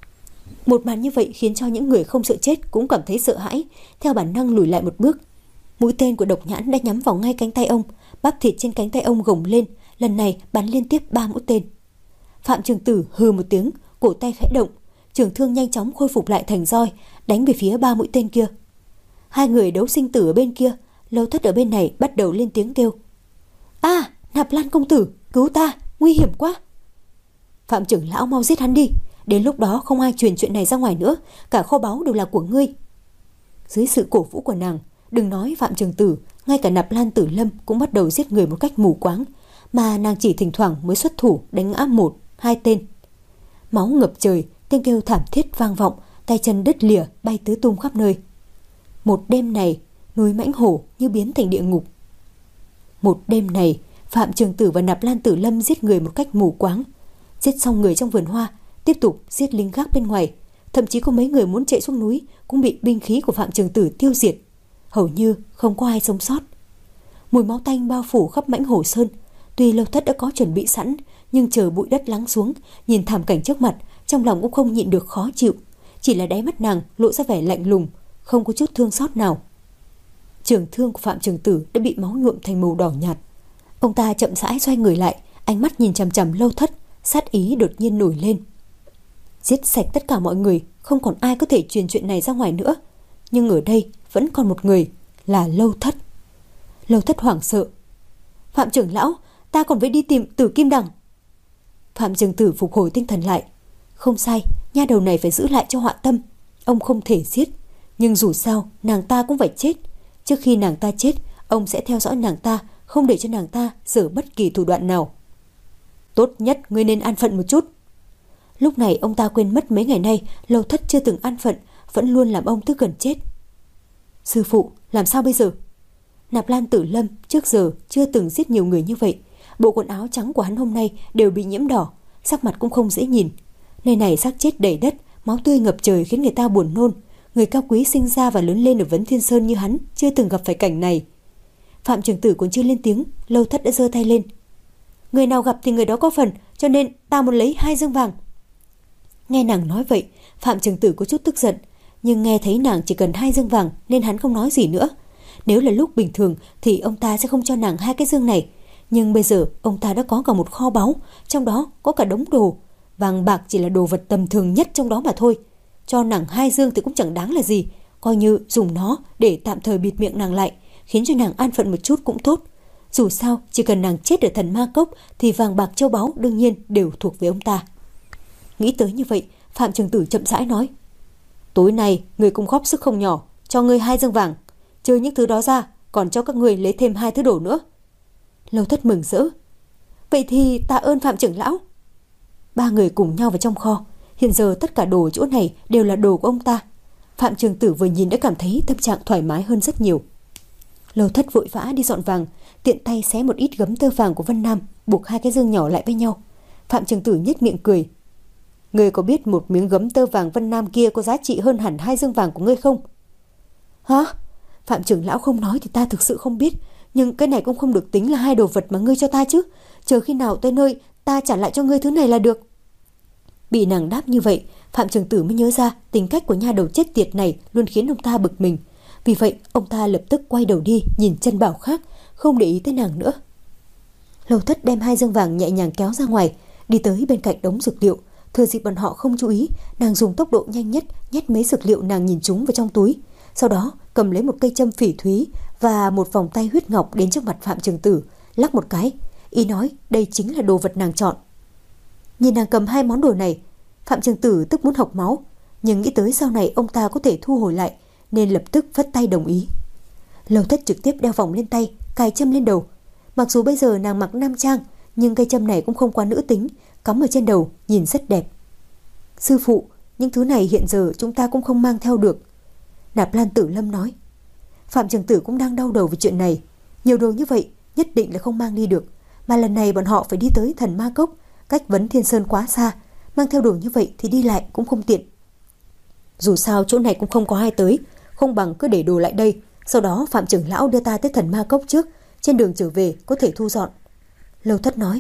Một màn như vậy khiến cho những người không sợ chết cũng cảm thấy sợ hãi, theo bản năng lùi lại một bước. Mũi tên của độc nhãn đã nhắm vào ngay cánh tay ông, bắp thịt trên cánh tay ông gồng lên, lần này bắn liên tiếp ba mũi tên. Phạm Trường Tử hừ một tiếng, cổ tay khẽ động, trường thương nhanh chóng khôi phục lại thành roi, đánh về phía ba mũi tên kia. Hai người đấu sinh tử ở bên kia, Lâu Thất ở bên này bắt đầu lên tiếng kêu: "A, Nạp Lan công tử, cứu ta, nguy hiểm quá!" "Phạm trưởng lão, mau giết hắn đi, đến lúc đó không ai truyền chuyện này ra ngoài nữa, cả kho báu đều là của ngươi." Dưới sự cổ vũ của nàng, đừng nói Phạm Trường Tử, ngay cả Nạp Lan Tử Lâm cũng bắt đầu giết người một cách mù quáng, mà nàng chỉ thỉnh thoảng mới xuất thủ đánh ngã một, hai tên. Máu ngập trời, tiếng kêu thảm thiết vang vọng, tay chân đứt lìa bay tứ tung khắp nơi. Một đêm này, núi Mãnh Hổ như biến thành địa ngục. Một đêm này, Phạm Trường Tử và Nạp Lan Tử Lâm giết người một cách mù quáng. Giết xong người trong vườn hoa, tiếp tục giết lính gác bên ngoài, thậm chí có mấy người muốn chạy xuống núi cũng bị binh khí của Phạm Trường Tử tiêu diệt. Hầu như không có ai sống sót. Mùi máu tanh bao phủ khắp Mãnh Hổ Sơn. Tuy Lâu Thất đã có chuẩn bị sẵn, nhưng chờ bụi đất lắng xuống, nhìn thảm cảnh trước mặt, trong lòng cũng không nhịn được khó chịu. Chỉ là đáy mắt nàng lộ ra vẻ lạnh lùng, không có chút thương xót nào. Trường thương của Phạm Trường Tử đã bị máu nhuộm thành màu đỏ nhạt. Ông ta chậm rãi xoay người lại, ánh mắt nhìn chằm chằm Lâu Thất, sát ý đột nhiên nổi lên. Giết sạch tất cả mọi người, không còn ai có thể truyền chuyện này ra ngoài nữa. Nhưng ở đây vẫn còn một người, là Lâu Thất. Lâu Thất hoảng sợ. "Phạm trưởng lão, ta còn phải đi tìm Tử Kim Đằng." Phạm Trường Tử phục hồi tinh thần lại. Không sai, nha đầu này phải giữ lại cho Họa Tâm. Ông không thể giết, nhưng dù sao nàng ta cũng phải chết. Trước khi nàng ta chết, ông sẽ theo dõi nàng ta, không để cho nàng ta giở bất kỳ thủ đoạn nào. "Tốt nhất ngươi nên an phận một chút." Lúc này ông ta quên mất mấy ngày nay Lâu Thất chưa từng an phận, vẫn luôn làm ông tức gần chết. "Sư phụ, làm sao bây giờ?" Nạp Lan Tử Lâm trước giờ chưa từng giết nhiều người như vậy. Bộ quần áo trắng của hắn hôm nay đều bị nhiễm đỏ, sắc mặt cũng không dễ nhìn. Nơi này xác chết đầy đất, máu tươi ngập trời khiến người ta buồn nôn. Người cao quý sinh ra và lớn lên ở Vấn Thiên Sơn như hắn chưa từng gặp phải cảnh này. Phạm Trường Tử còn chưa lên tiếng, Lâu Thất đã giơ tay lên. "Người nào gặp thì người đó có phần, cho nên ta muốn lấy hai dương vàng." Nghe nàng nói vậy, Phạm Trường Tử có chút tức giận, nhưng nghe thấy nàng chỉ cần hai dương vàng nên hắn không nói gì nữa. Nếu là lúc bình thường thì ông ta sẽ không cho nàng hai cái dương này, nhưng bây giờ ông ta đã có cả một kho báu, trong đó có cả đống đồ. Vàng bạc chỉ là đồ vật tầm thường nhất trong đó mà thôi. Cho nàng hai dương thì cũng chẳng đáng là gì, coi như dùng nó để tạm thời bịt miệng nàng lại, khiến cho nàng an phận một chút cũng tốt. Dù sao, chỉ cần nàng chết ở Thần Ma Cốc thì vàng bạc châu báu đương nhiên đều thuộc về ông ta. Nghĩ tới như vậy, Phạm Trường Tử chậm rãi nói: "Tối nay người cũng góp sức không nhỏ, cho ngươi hai dương vàng. Trừ những thứ đó ra, còn cho các ngươi lấy thêm hai thứ đồ nữa." Lâu Thất mừng rỡ. "Vậy thì tạ ơn Phạm trưởng lão." Ba người cùng nhau vào trong kho. Hiện giờ tất cả đồ chỗ này đều là đồ của ông ta. Phạm Trường Tử vừa nhìn đã cảm thấy tâm trạng thoải mái hơn rất nhiều. Lâu Thất vội vã đi dọn vàng, tiện tay xé một ít gấm tơ vàng của Vân Nam, buộc hai cái dương nhỏ lại với nhau. Phạm Trường Tử nhếch miệng cười. "Ngươi có biết một miếng gấm tơ vàng Vân Nam kia có giá trị hơn hẳn hai dương vàng của ngươi không?" "Hả?" Phạm trưởng lão không nói thì ta thực sự không biết, nhưng cái này cũng không được tính là hai đồ vật mà ngươi cho ta chứ. Chờ khi nào tới nơi, ta trả lại cho ngươi thứ này là được. Bị nàng đáp như vậy, Phạm Trường Tử mới nhớ ra tính cách của nha đầu chết tiệt này luôn khiến ông ta bực mình. Vì vậy, ông ta lập tức quay đầu đi nhìn chân bảo khác, không để ý tới nàng nữa. Lâu Thất đem hai dương vàng nhẹ nhàng kéo ra ngoài, đi tới bên cạnh đống dược liệu. Thừa dịp bọn họ không chú ý, nàng dùng tốc độ nhanh nhất nhét mấy dược liệu nàng nhìn chúng vào trong túi. Sau đó cầm lấy một cây châm phỉ thúy và một vòng tay huyết ngọc đến trước mặt Phạm Trường Tử, lắc một cái, ý nói đây chính là đồ vật nàng chọn. Nhìn nàng cầm hai món đồ này, Phạm Trường Tử tức muốn học máu, nhưng nghĩ tới sau này ông ta có thể thu hồi lại nên lập tức phất tay đồng ý. Lâu Thất trực tiếp đeo vòng lên tay, cài châm lên đầu. Mặc dù bây giờ nàng mặc nam trang, nhưng cây châm này cũng không quá nữ tính, cắm ở trên đầu nhìn rất đẹp. "Sư phụ, những thứ này hiện giờ chúng ta cũng không mang theo được." Nạp Lan Tử Lâm nói. Phạm Trường Tử cũng đang đau đầu về chuyện này. Nhiều đồ như vậy nhất định là không mang đi được, Mà lần này bọn họ phải đi tới Thần Ma Cốc, cách Vấn Thiên Sơn quá xa, mang theo đồ như vậy thì đi lại cũng không tiện. Dù sao chỗ này cũng không có ai tới, không bằng cứ để đồ lại đây, sau đó Phạm trưởng lão đưa ta tới Thần Ma Cốc trước, trên đường trở về có thể thu dọn. Lâu Thất nói.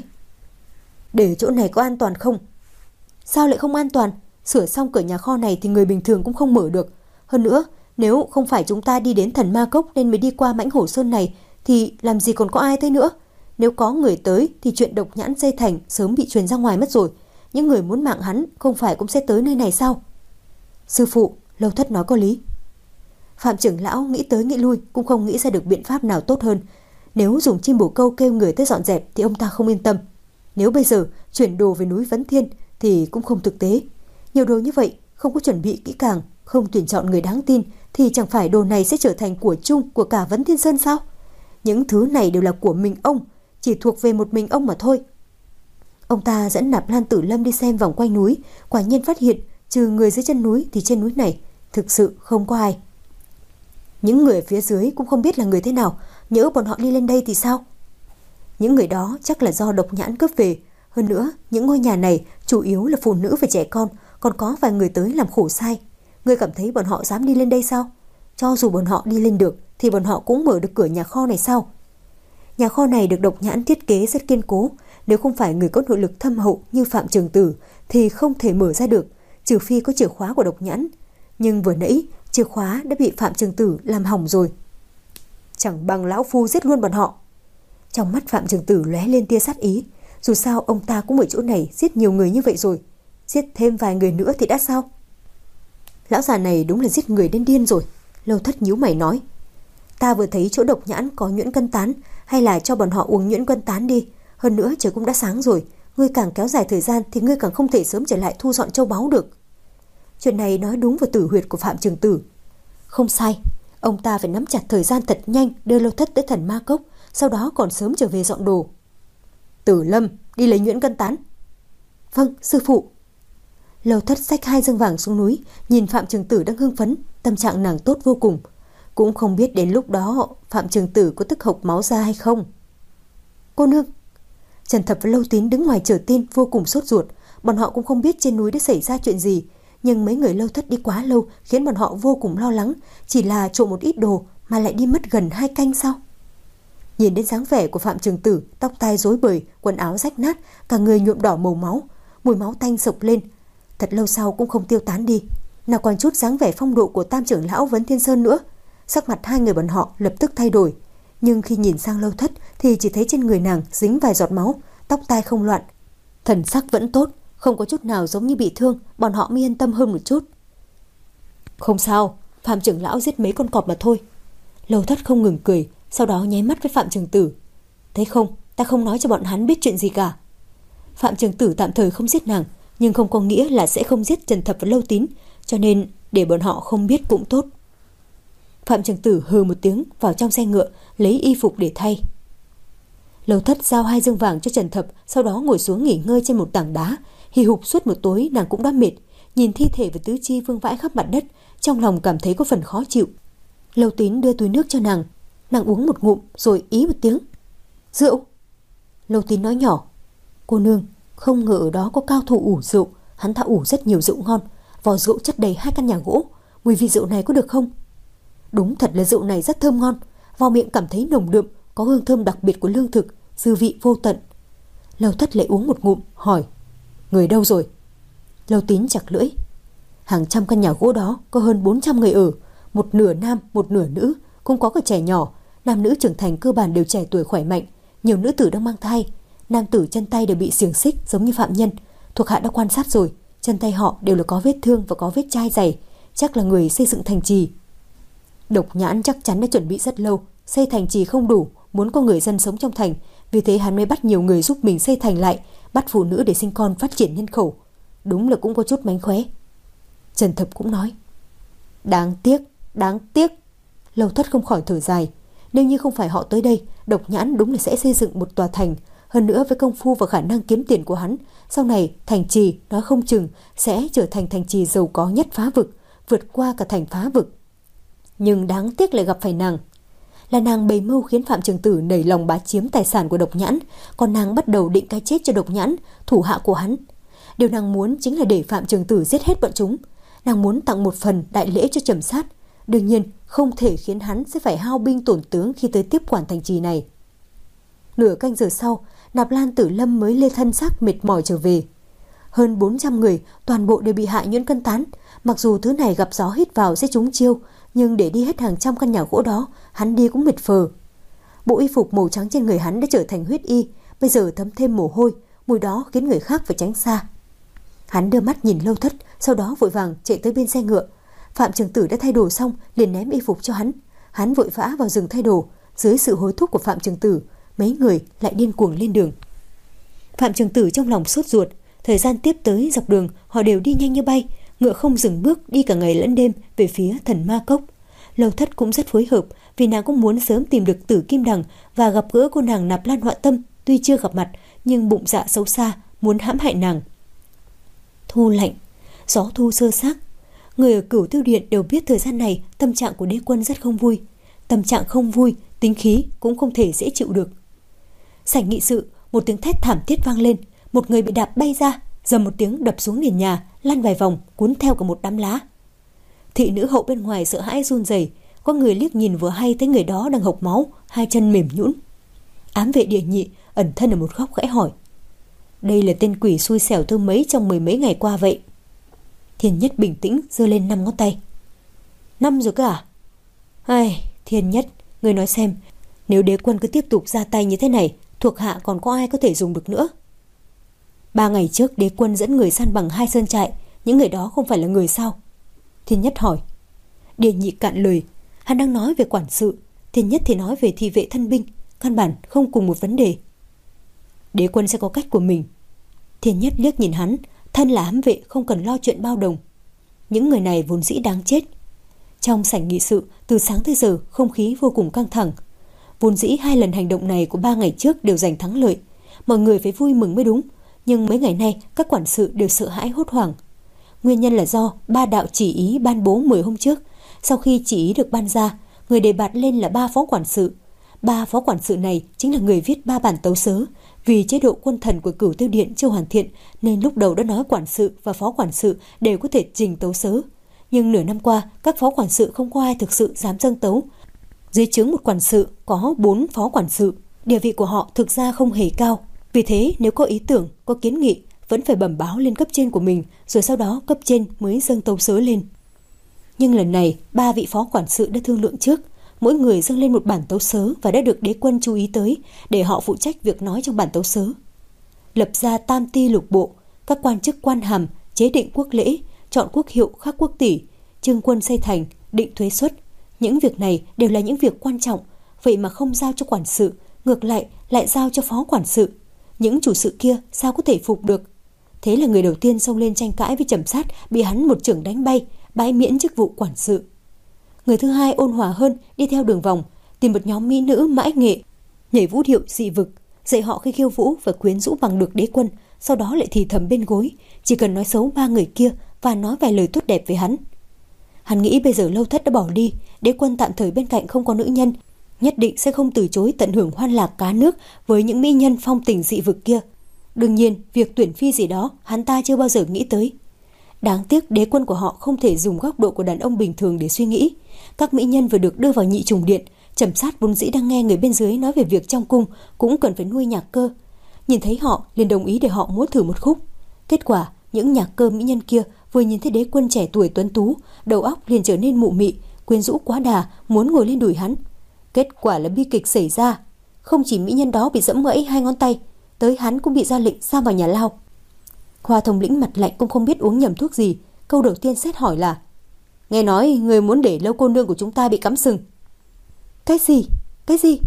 Để chỗ này có an toàn không? Sao lại không an toàn? Sửa xong cửa nhà kho này thì người bình thường cũng không mở được. Hơn nữa, nếu không phải chúng ta đi đến Thần Ma Cốc nên mới đi qua Mãnh Hổ Sơn này thì làm gì còn có ai tới nữa. Nếu có người tới thì chuyện độc nhãn dây thành sớm bị truyền ra ngoài mất rồi. Những người muốn mạng hắn không phải cũng sẽ tới nơi này sao? Sư phụ, Lâu Thất nói có lý. Phạm trưởng lão nghĩ tới nghĩ lui cũng không nghĩ ra được biện pháp nào tốt hơn. Nếu dùng chim bồ câu kêu người tới dọn dẹp thì ông ta không yên tâm. Nếu bây giờ chuyển đồ về núi Vấn Thiên thì cũng không thực tế. Nhiều đồ như vậy không có chuẩn bị kỹ càng, không tuyển chọn người đáng tin thì chẳng phải đồ này sẽ trở thành của chung của cả Vấn Thiên Sơn sao? Những thứ này đều là của mình ông, chỉ thuộc về một mình ông mà thôi. Ông ta dẫn Nạp Lan Tử Lâm đi xem vòng quanh núi, quả nhiên phát hiện trừ người dưới chân núi thì trên núi này thực sự không có ai. Những người phía dưới cũng không biết là người thế nào, nhỡ bọn họ đi lên đây thì sao? Những người đó chắc là do độc nhãn cướp về. Hơn nữa, những ngôi nhà này chủ yếu là phụ nữ và trẻ con, còn có vài người tới làm khổ sai. Ngươi cảm thấy bọn họ dám đi lên đây sao? Cho dù bọn họ đi lên được thì bọn họ cũng mở được cửa nhà kho này sao? Nhà kho này được độc nhãn thiết kế rất kiên cố, nếu không phải người có nội lực thâm hậu như Phạm Trường Tử thì không thể mở ra được, trừ phi có chìa khóa của độc nhãn. Nhưng vừa nãy chìa khóa đã bị Phạm Trường Tử làm hỏng rồi. Chẳng bằng lão phu giết luôn bọn họ. Trong mắt Phạm Trường Tử lóe lên tia sát ý. Dù sao ông ta cũng ở chỗ này giết nhiều người như vậy rồi, giết thêm vài người nữa thì đã sao? Lão già này đúng là giết người đến điên rồi. Lâu Thất nhíu mày nói. Ta vừa thấy chỗ độc nhãn có nhuyễn cân tán, hay là cho bọn họ uống nhuyễn cân tán đi. Hơn nữa trời cũng đã sáng rồi, ngươi càng kéo dài thời gian thì ngươi càng không thể sớm trở lại thu dọn châu báu được. Chuyện này nói đúng vào tử huyệt của Phạm Trường Tử. Không sai, ông ta phải nắm chặt thời gian thật nhanh đưa Lâu Thất tới Thần Ma Cốc, sau đó còn sớm trở về dọn đồ. Tử Lâm, đi lấy nhuyễn cân tán. Vâng, sư phụ. Lâu Thất xách hai dương vàng xuống núi, nhìn Phạm Trường Tử đang hưng phấn, tâm trạng nàng tốt vô cùng. Cũng không biết đến lúc đó Phạm Trường Tử có tức hộc máu ra hay không. Cô nương. Trần Thập và Lâu Tín đứng ngoài chờ tin vô cùng sốt ruột. Bọn họ cũng không biết trên núi đã xảy ra chuyện gì, nhưng mấy người Lâu Thất đi quá lâu khiến bọn họ vô cùng lo lắng. Chỉ là trộm một ít đồ mà lại đi mất gần hai canh sao? Nhìn đến dáng vẻ của Phạm Trường Tử, tóc tai rối bời, quần áo rách nát, cả người nhuộm đỏ màu máu, mùi máu tanh sộc lên. Thật lâu sau cũng không tiêu tán đi. Nào còn chút dáng vẻ phong độ của Tam trưởng lão Vấn Thiên Sơn nữa. Sắc mặt hai người bọn họ lập tức thay đổi. Nhưng khi nhìn sang Lâu Thất thì chỉ thấy trên người nàng dính vài giọt máu, tóc tai không loạn, thần sắc vẫn tốt, không có chút nào giống như bị thương. Bọn họ mới yên tâm hơn một chút. Không sao, Phạm trưởng lão giết mấy con cọp mà thôi. Lâu Thất không ngừng cười, sau đó nháy mắt với Phạm Trường Tử. Thấy không, ta không nói cho bọn hắn biết chuyện gì cả. Phạm Trường Tử tạm thời không giết nàng, nhưng không có nghĩa là sẽ không giết Trần Thập và Lâu Tín, cho nên để bọn họ không biết cũng tốt. Phạm Trường Tử hừ một tiếng vào trong xe ngựa, lấy y phục để thay. Lâu Thất giao hai dương vàng cho Trần Thập, sau đó ngồi xuống nghỉ ngơi trên một tảng đá. Hì hục suốt một tối nàng cũng đã mệt, nhìn thi thể và tứ chi vương vãi khắp mặt đất, trong lòng cảm thấy có phần khó chịu. Lâu Tín đưa túi nước cho nàng, nàng uống một ngụm rồi ý một tiếng. Rượu. Lâu Tín nói nhỏ. Cô nương, không ngờ ở đó có cao thủ ủ rượu, hắn ta ủ rất nhiều rượu ngon, vò rượu chất đầy hai căn nhà gỗ. Mùi vị rượu này có được không? Đúng thật là rượu này rất thơm ngon, vào miệng cảm thấy nồng đượm, có hương thơm đặc biệt của lương thực, dư vị vô tận. Lâu Thất lại uống một ngụm, hỏi. Người đâu rồi? Lâu Tín chặt lưỡi. Hàng trăm căn nhà gỗ đó có hơn bốn trăm người ở, một nửa nam, một nửa nữ, cũng có cả trẻ nhỏ. Nam nữ trưởng thành cơ bản đều trẻ tuổi khỏe mạnh, nhiều nữ tử đang mang thai. Nam tử chân tay đều bị xiềng xích giống như phạm nhân. Thuộc hạ đã quan sát rồi, chân tay họ đều là có vết thương và có vết chai dày, chắc là người xây dựng thành trì. Độc nhãn chắc chắn đã chuẩn bị rất lâu, xây thành trì không đủ, muốn có người dân sống trong thành, vì thế hắn mới bắt nhiều người giúp mình xây thành lại, bắt phụ nữ để sinh con phát triển nhân khẩu. Đúng là cũng có chút mánh khóe. Trần Thập cũng nói. Đáng tiếc, đáng tiếc. Lâu Thất không khỏi thở dài. Nếu như không phải họ tới đây, độc nhãn đúng là sẽ xây dựng một tòa thành. Hơn nữa với công phu và khả năng kiếm tiền của hắn, sau này thành trì nói không chừng sẽ trở thành thành trì giàu có nhất phá vực, vượt qua cả thành phá vực. Nhưng đáng tiếc lại gặp phải nàng. là nàng bày mưu khiến Phạm Trường Tử nảy lòng bá chiếm tài sản của Độc Nhãn, còn nàng bắt đầu định cái chết cho Độc Nhãn, thủ hạ của hắn. Điều nàng muốn chính là để Phạm Trường Tử giết hết bọn chúng. Nàng muốn tặng một phần đại lễ cho Trầm Sát, đương nhiên không thể khiến hắn sẽ phải hao binh tổn tướng khi tới tiếp quản thành trì này. Nửa canh giờ sau, Nạp Lan Tử Lâm mới lê thân xác mệt mỏi trở về. Hơn bốn trăm người, toàn bộ đều bị hại nhuyễn cân tán. Mặc dù thứ này gặp gió hít vào sẽ trúng chiêu, nhưng để đi hết hàng trăm căn nhà gỗ đó, hắn đi cũng mệt phờ. Bộ y phục màu trắng trên người hắn đã trở thành huyết y, bây giờ thấm thêm mồ hôi, mùi đó khiến người khác phải tránh xa. Hắn đưa mắt nhìn Lâu Thất, sau đó vội vàng chạy tới bên xe ngựa. Phạm Trường Tử đã thay đồ xong, liền ném y phục cho hắn. Hắn vội vã vào rừng thay đồ. Dưới sự hối thúc của Phạm Trường Tử, mấy người lại điên cuồng lên đường. Phạm Trường Tử trong lòng sốt ruột. Thời gian tiếp tới dọc đường họ đều đi nhanh như bay, ngựa không dừng bước đi cả ngày lẫn đêm về phía Thần Ma Cốc. Lâu Thất cũng rất phối hợp, vì nàng cũng muốn sớm tìm được Tử Kim Đằng và gặp gỡ cô nàng Nạp Lan Họa Tâm. Tuy chưa gặp mặt nhưng bụng dạ xấu xa, muốn hãm hại nàng. Thu lạnh, gió thu sơ xác. Người ở Cửu Tiêu Điện đều biết thời gian này tâm trạng của đế quân rất không vui. Tâm trạng không vui, tính khí cũng không thể dễ chịu được. Sảnh nghị sự, một tiếng thét thảm thiết vang lên. Một người bị đạp bay ra, dầm một tiếng đập xuống nền nhà, lăn vài vòng, cuốn theo cả một đám lá. Thị nữ hậu bên ngoài sợ hãi run rẩy, có người liếc nhìn vừa hay thấy người đó đang hộc máu, hai chân mềm nhũn. Ám vệ Địa Nhị ẩn thân ở một góc khẽ hỏi: đây là tên quỷ xui xẻo thứ mấy trong mười mấy ngày qua vậy? Thiên Nhất bình tĩnh giơ lên năm ngón tay. Năm rồi cơ à? Ai, Thiên Nhất, người nói xem, nếu đế quân cứ tiếp tục ra tay như thế này, thuộc hạ còn có ai có thể dùng được nữa? Ba ngày trước đế quân dẫn người săn bằng hai sơn trại, những người đó không phải là người sao? Thiên Nhất hỏi. Địa Nhị cạn lời, hắn đang nói về quản sự, Thiên Nhất thì nói về thị vệ thân binh, căn bản không cùng một vấn đề. Đế quân sẽ có cách của mình. Thiên Nhất liếc nhìn hắn, thân là ám vệ không cần lo chuyện bao đồng. Những người này vốn dĩ đáng chết. Trong sảnh nghị sự, từ sáng tới giờ không khí vô cùng căng thẳng. Vốn dĩ hai lần hành động này của ba ngày trước đều giành thắng lợi, mọi người phải vui mừng mới đúng. Nhưng mấy ngày nay các quản sự đều sợ hãi hốt hoảng. Nguyên nhân là do ba đạo chỉ ý ban bố mười hôm trước. Sau khi chỉ ý được ban ra, người đề bạt lên là ba phó quản sự. Ba phó quản sự này chính là người viết ba bản tấu sớ. Vì chế độ quân thần của Cửu Tiêu Điện chưa hoàn thiện nên lúc đầu đã nói quản sự và phó quản sự đều có thể trình tấu sớ. Nhưng nửa năm qua các phó quản sự không có ai thực sự dám dâng tấu. Dưới trướng một quản sự có bốn phó quản sự, địa vị của họ thực ra không hề cao. Vì thế nếu có ý tưởng, có kiến nghị vẫn phải bẩm báo lên cấp trên của mình, rồi sau đó cấp trên mới dâng tấu sớ lên. Nhưng lần này ba vị phó quản sự đã thương lượng trước, mỗi người dâng lên một bản tấu sớ và đã được đế quân chú ý tới để họ phụ trách việc nói trong bản tấu sớ. Lập ra tam ti lục bộ, các quan chức quan hàm, chế định quốc lễ, chọn quốc hiệu khắc quốc tỷ, trương quân xây thành, định thuế suất. Những việc này đều là những việc quan trọng, vậy mà không giao cho quản sự, ngược lại lại giao cho phó quản sự. Những chủ sự kia sao có thể phục được? Thế là người đầu tiên xông lên tranh cãi với Trầm Sát, bị hắn một chưởng đánh bay, bãi miễn chức vụ quản sự. Người thứ hai ôn hòa hơn, đi theo đường vòng, tìm một nhóm mỹ nữ mãi nghệ, nhảy vũ điệu dị vực, dạy họ khi khiêu vũ và quyến rũ bằng được đế quân, sau đó lại thì thầm bên gối, chỉ cần nói xấu ba người kia và nói vài lời tốt đẹp về hắn. Hắn nghĩ bây giờ Lâu Thất đã bỏ đi, đế quân tạm thời bên cạnh không có nữ nhân, nhất định sẽ không từ chối tận hưởng hoan lạc cá nước với những mỹ nhân phong tình dị vực kia. Đương nhiên, việc tuyển phi gì đó hắn ta chưa bao giờ nghĩ tới. Đáng tiếc đế quân của họ không thể dùng góc độ của đàn ông bình thường để suy nghĩ. Các mỹ nhân vừa được đưa vào nhị trùng điện, Trầm Sát vốn dĩ đang nghe người bên dưới nói về việc trong cung cũng cần phải nuôi nhạc cơ. Nhìn thấy họ liền đồng ý để họ múa thử một khúc. Kết quả những nhạc cơ mỹ nhân kia vừa nhìn thấy đế quân trẻ tuổi tuấn tú, đầu óc liền trở nên mụ mị, quyến rũ quá đà, muốn ngồi lên đùi hắn. Kết quả là bi kịch xảy ra. Không chỉ mỹ nhân đó bị giẫm gãy hai ngón tay, tới hắn cũng bị ra lệnh giam vào nhà lao. Hoa Thống lĩnh mặt lạnh cũng không biết uống nhầm thuốc gì. Câu đầu tiên xét hỏi là: nghe nói người muốn để Lâu cô nương của chúng ta bị cắm sừng. Cái gì? Cái gì?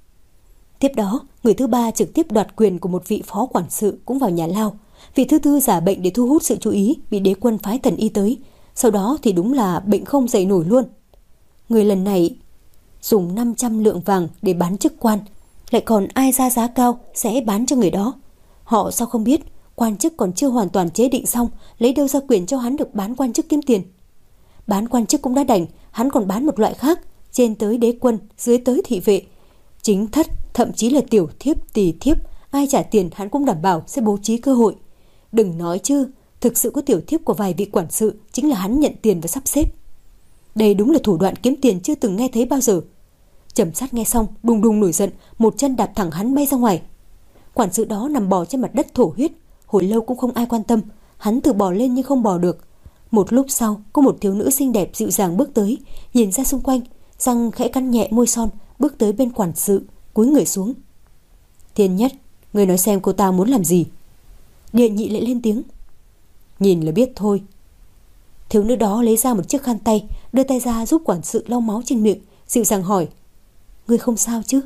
Tiếp đó, người thứ ba trực tiếp đoạt quyền của một vị phó quản sự cũng vào nhà lao. Vị thứ tư giả bệnh để thu hút sự chú ý, bị đế quân phái thần y tới. Sau đó thì đúng là bệnh không dậy nổi luôn. Người lần này dùng năm trăm lượng vàng để bán chức quan, lại còn ai ra giá cao sẽ bán cho người đó. Họ sao không biết quan chức còn chưa hoàn toàn chế định xong, lấy đâu ra quyền cho hắn được bán quan chức kiếm tiền. Bán quan chức cũng đã đành, hắn còn bán một loại khác, trên tới đế quân, dưới tới thị vệ, chính thất, thậm chí là tiểu thiếp, tỳ thiếp, ai trả tiền hắn cũng đảm bảo sẽ bố trí cơ hội. Đừng nói chứ, thực sự có tiểu thiếp của vài vị quản sự chính là hắn nhận tiền và sắp xếp. Đây đúng là thủ đoạn kiếm tiền chưa từng nghe thấy bao giờ. Trầm Sát nghe xong đùng đùng nổi giận, một chân đạp thẳng hắn bay ra ngoài. Quản sự đó nằm bò trên mặt đất thổ huyết, hồi lâu cũng không ai quan tâm. Hắn thử bò lên nhưng không bò được. Một lúc sau, có một thiếu nữ xinh đẹp dịu dàng bước tới, nhìn ra xung quanh, răng khẽ cắn nhẹ môi son, bước tới bên quản sự, cúi người xuống. Thiên Nhất, người nói xem cô ta muốn làm gì? Địa Nhị lại lên tiếng. Nhìn là biết thôi. Thiếu nữ đó lấy ra một chiếc khăn tay, đưa tay ra giúp quản sự lau máu trên miệng, dịu dàng hỏi. Ngươi không sao chứ?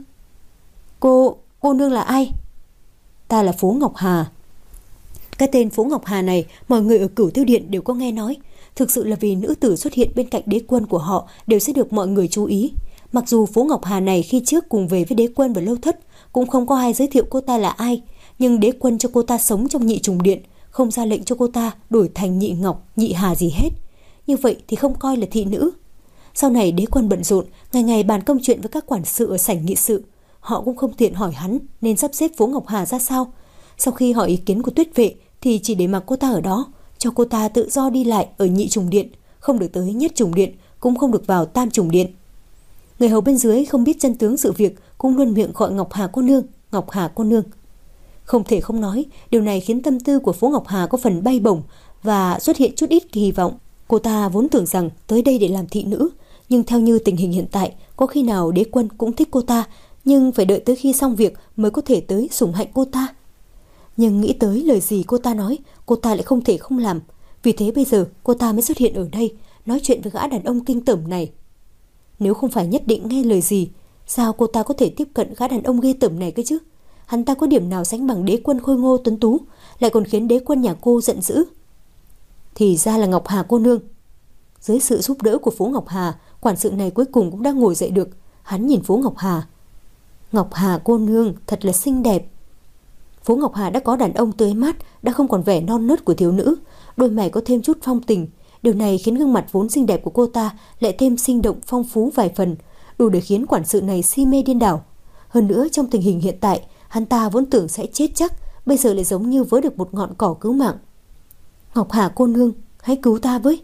Cô, cô nương là ai? Ta là Phố Ngọc Hà. Cái tên Phố Ngọc Hà này mọi người ở Cửu Tiêu Điện đều có nghe nói. Thực sự là vì nữ tử xuất hiện bên cạnh đế quân của họ đều sẽ được mọi người chú ý. Mặc dù Phố Ngọc Hà này khi trước cùng về với đế quân và Lâu Thất cũng không có ai giới thiệu cô ta là ai, nhưng đế quân cho cô ta sống trong Nhị Trùng Điện, không ra lệnh cho cô ta đổi thành Nhị Ngọc, Nhị Hà gì hết. Như vậy thì không coi là thị nữ. Sau này đế quân bận rộn, ngày ngày bàn công chuyện với các quản sự ở sảnh nghị sự, họ cũng không tiện hỏi hắn nên sắp xếp Phố Ngọc Hà ra sao. Sau khi hỏi ý kiến của Tuyết Vệ thì chỉ để mặc cô ta ở đó, cho cô ta tự do đi lại ở Nhị Trùng Điện, không được tới Nhất Trùng Điện, cũng không được vào Tam Trùng Điện. Người hầu bên dưới không biết chân tướng sự việc cũng luôn miệng gọi Ngọc Hà cô nương, Ngọc Hà cô nương. Không thể không nói, điều này khiến tâm tư của Phố Ngọc Hà có phần bay bổng và xuất hiện chút ít kỳ vọng. Cô ta vốn tưởng rằng tới đây để làm thị nữ, nhưng theo như tình hình hiện tại, có khi nào đế quân cũng thích cô ta, nhưng phải đợi tới khi xong việc mới có thể tới sủng hạnh cô ta. Nhưng nghĩ tới lời gì cô ta nói, cô ta lại không thể không làm. Vì thế bây giờ cô ta mới xuất hiện ở đây, nói chuyện với gã đàn ông kinh tởm này. Nếu không phải nhất định nghe lời gì, sao cô ta có thể tiếp cận gã đàn ông ghê tởm này cơ chứ? Hắn ta có điểm nào sánh bằng đế quân khôi ngô tuấn tú, lại còn khiến đế quân nhà cô giận dữ. Thì ra là Ngọc Hà cô nương. Dưới sự giúp đỡ của Phố Ngọc Hà, quản sự này cuối cùng cũng đã ngồi dậy được. Hắn nhìn Phố Ngọc Hà. Ngọc Hà cô nương thật là xinh đẹp. Phố Ngọc Hà đã có đàn ông tươi mát, đã không còn vẻ non nớt của thiếu nữ, đôi mày có thêm chút phong tình. Điều này khiến gương mặt vốn xinh đẹp của cô ta lại thêm sinh động phong phú vài phần, đủ để khiến quản sự này si mê điên đảo. Hơn nữa trong tình hình hiện tại, hắn ta vốn tưởng sẽ chết chắc, bây giờ lại giống như vớ được một ngọn cỏ cứu mạng. Ngọc Hà cô nương, hãy cứu ta với.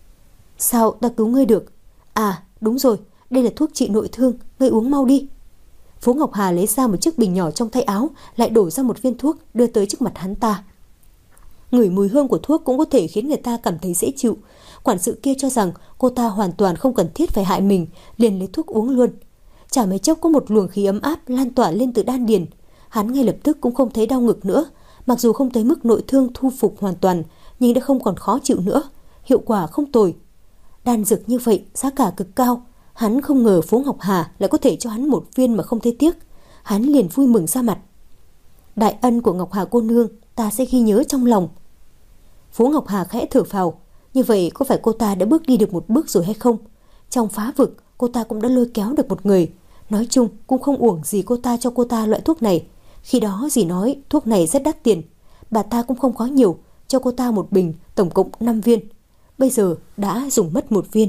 Sao ta cứu ngươi được? À đúng rồi, đây là thuốc trị nội thương, ngươi uống mau đi. Phố Ngọc Hà lấy ra một chiếc bình nhỏ trong tay áo, lại đổ ra một viên thuốc đưa tới trước mặt hắn ta. Ngửi mùi hương của thuốc cũng có thể khiến người ta cảm thấy dễ chịu. Quản sự kia cho rằng cô ta hoàn toàn không cần thiết phải hại mình, liền lấy thuốc uống luôn. Chả mấy chốc có một luồng khí ấm áp lan tỏa lên từ đan điền. Hắn ngay lập tức cũng không thấy đau ngực nữa, mặc dù không tới mức nội thương thu phục hoàn toàn, nhưng đã không còn khó chịu nữa. Hiệu quả không tồi. Đan dược như vậy giá cả cực cao, hắn không ngờ Phố Ngọc Hà lại có thể cho hắn một viên mà không thấy tiếc. Hắn liền vui mừng ra mặt. Đại ân của Ngọc Hà cô nương ta sẽ ghi nhớ trong lòng. Phố Ngọc Hà khẽ thở phào. Như vậy có phải cô ta đã bước đi được một bước rồi hay không? Trong phá vực cô ta cũng đã lôi kéo được một người. Nói chung cũng không uổng gì cô ta cho cô ta loại thuốc này. Khi đó dì nói thuốc này rất đắt tiền, bà ta cũng không có nhiều, cho cô ta một bình, tổng cộng năm viên. Bây giờ đã dùng mất một viên.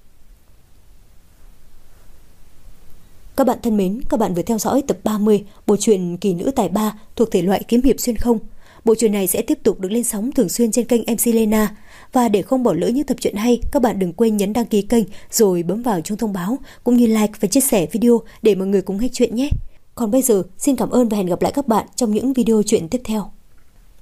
Các bạn thân mến, các bạn vừa theo dõi tập ba mươi bộ truyện Kỳ Nữ Tài Ba thuộc thể loại kiếm hiệp xuyên không. Bộ truyện này sẽ tiếp tục được lên sóng thường xuyên trên kênh em xê Lena. Và để không bỏ lỡ những tập truyện hay, các bạn đừng quên nhấn đăng ký kênh rồi bấm vào chuông thông báo, cũng như like và chia sẻ video để mọi người cùng nghe chuyện nhé. Còn bây giờ, xin cảm ơn và hẹn gặp lại các bạn trong những video truyện tiếp theo.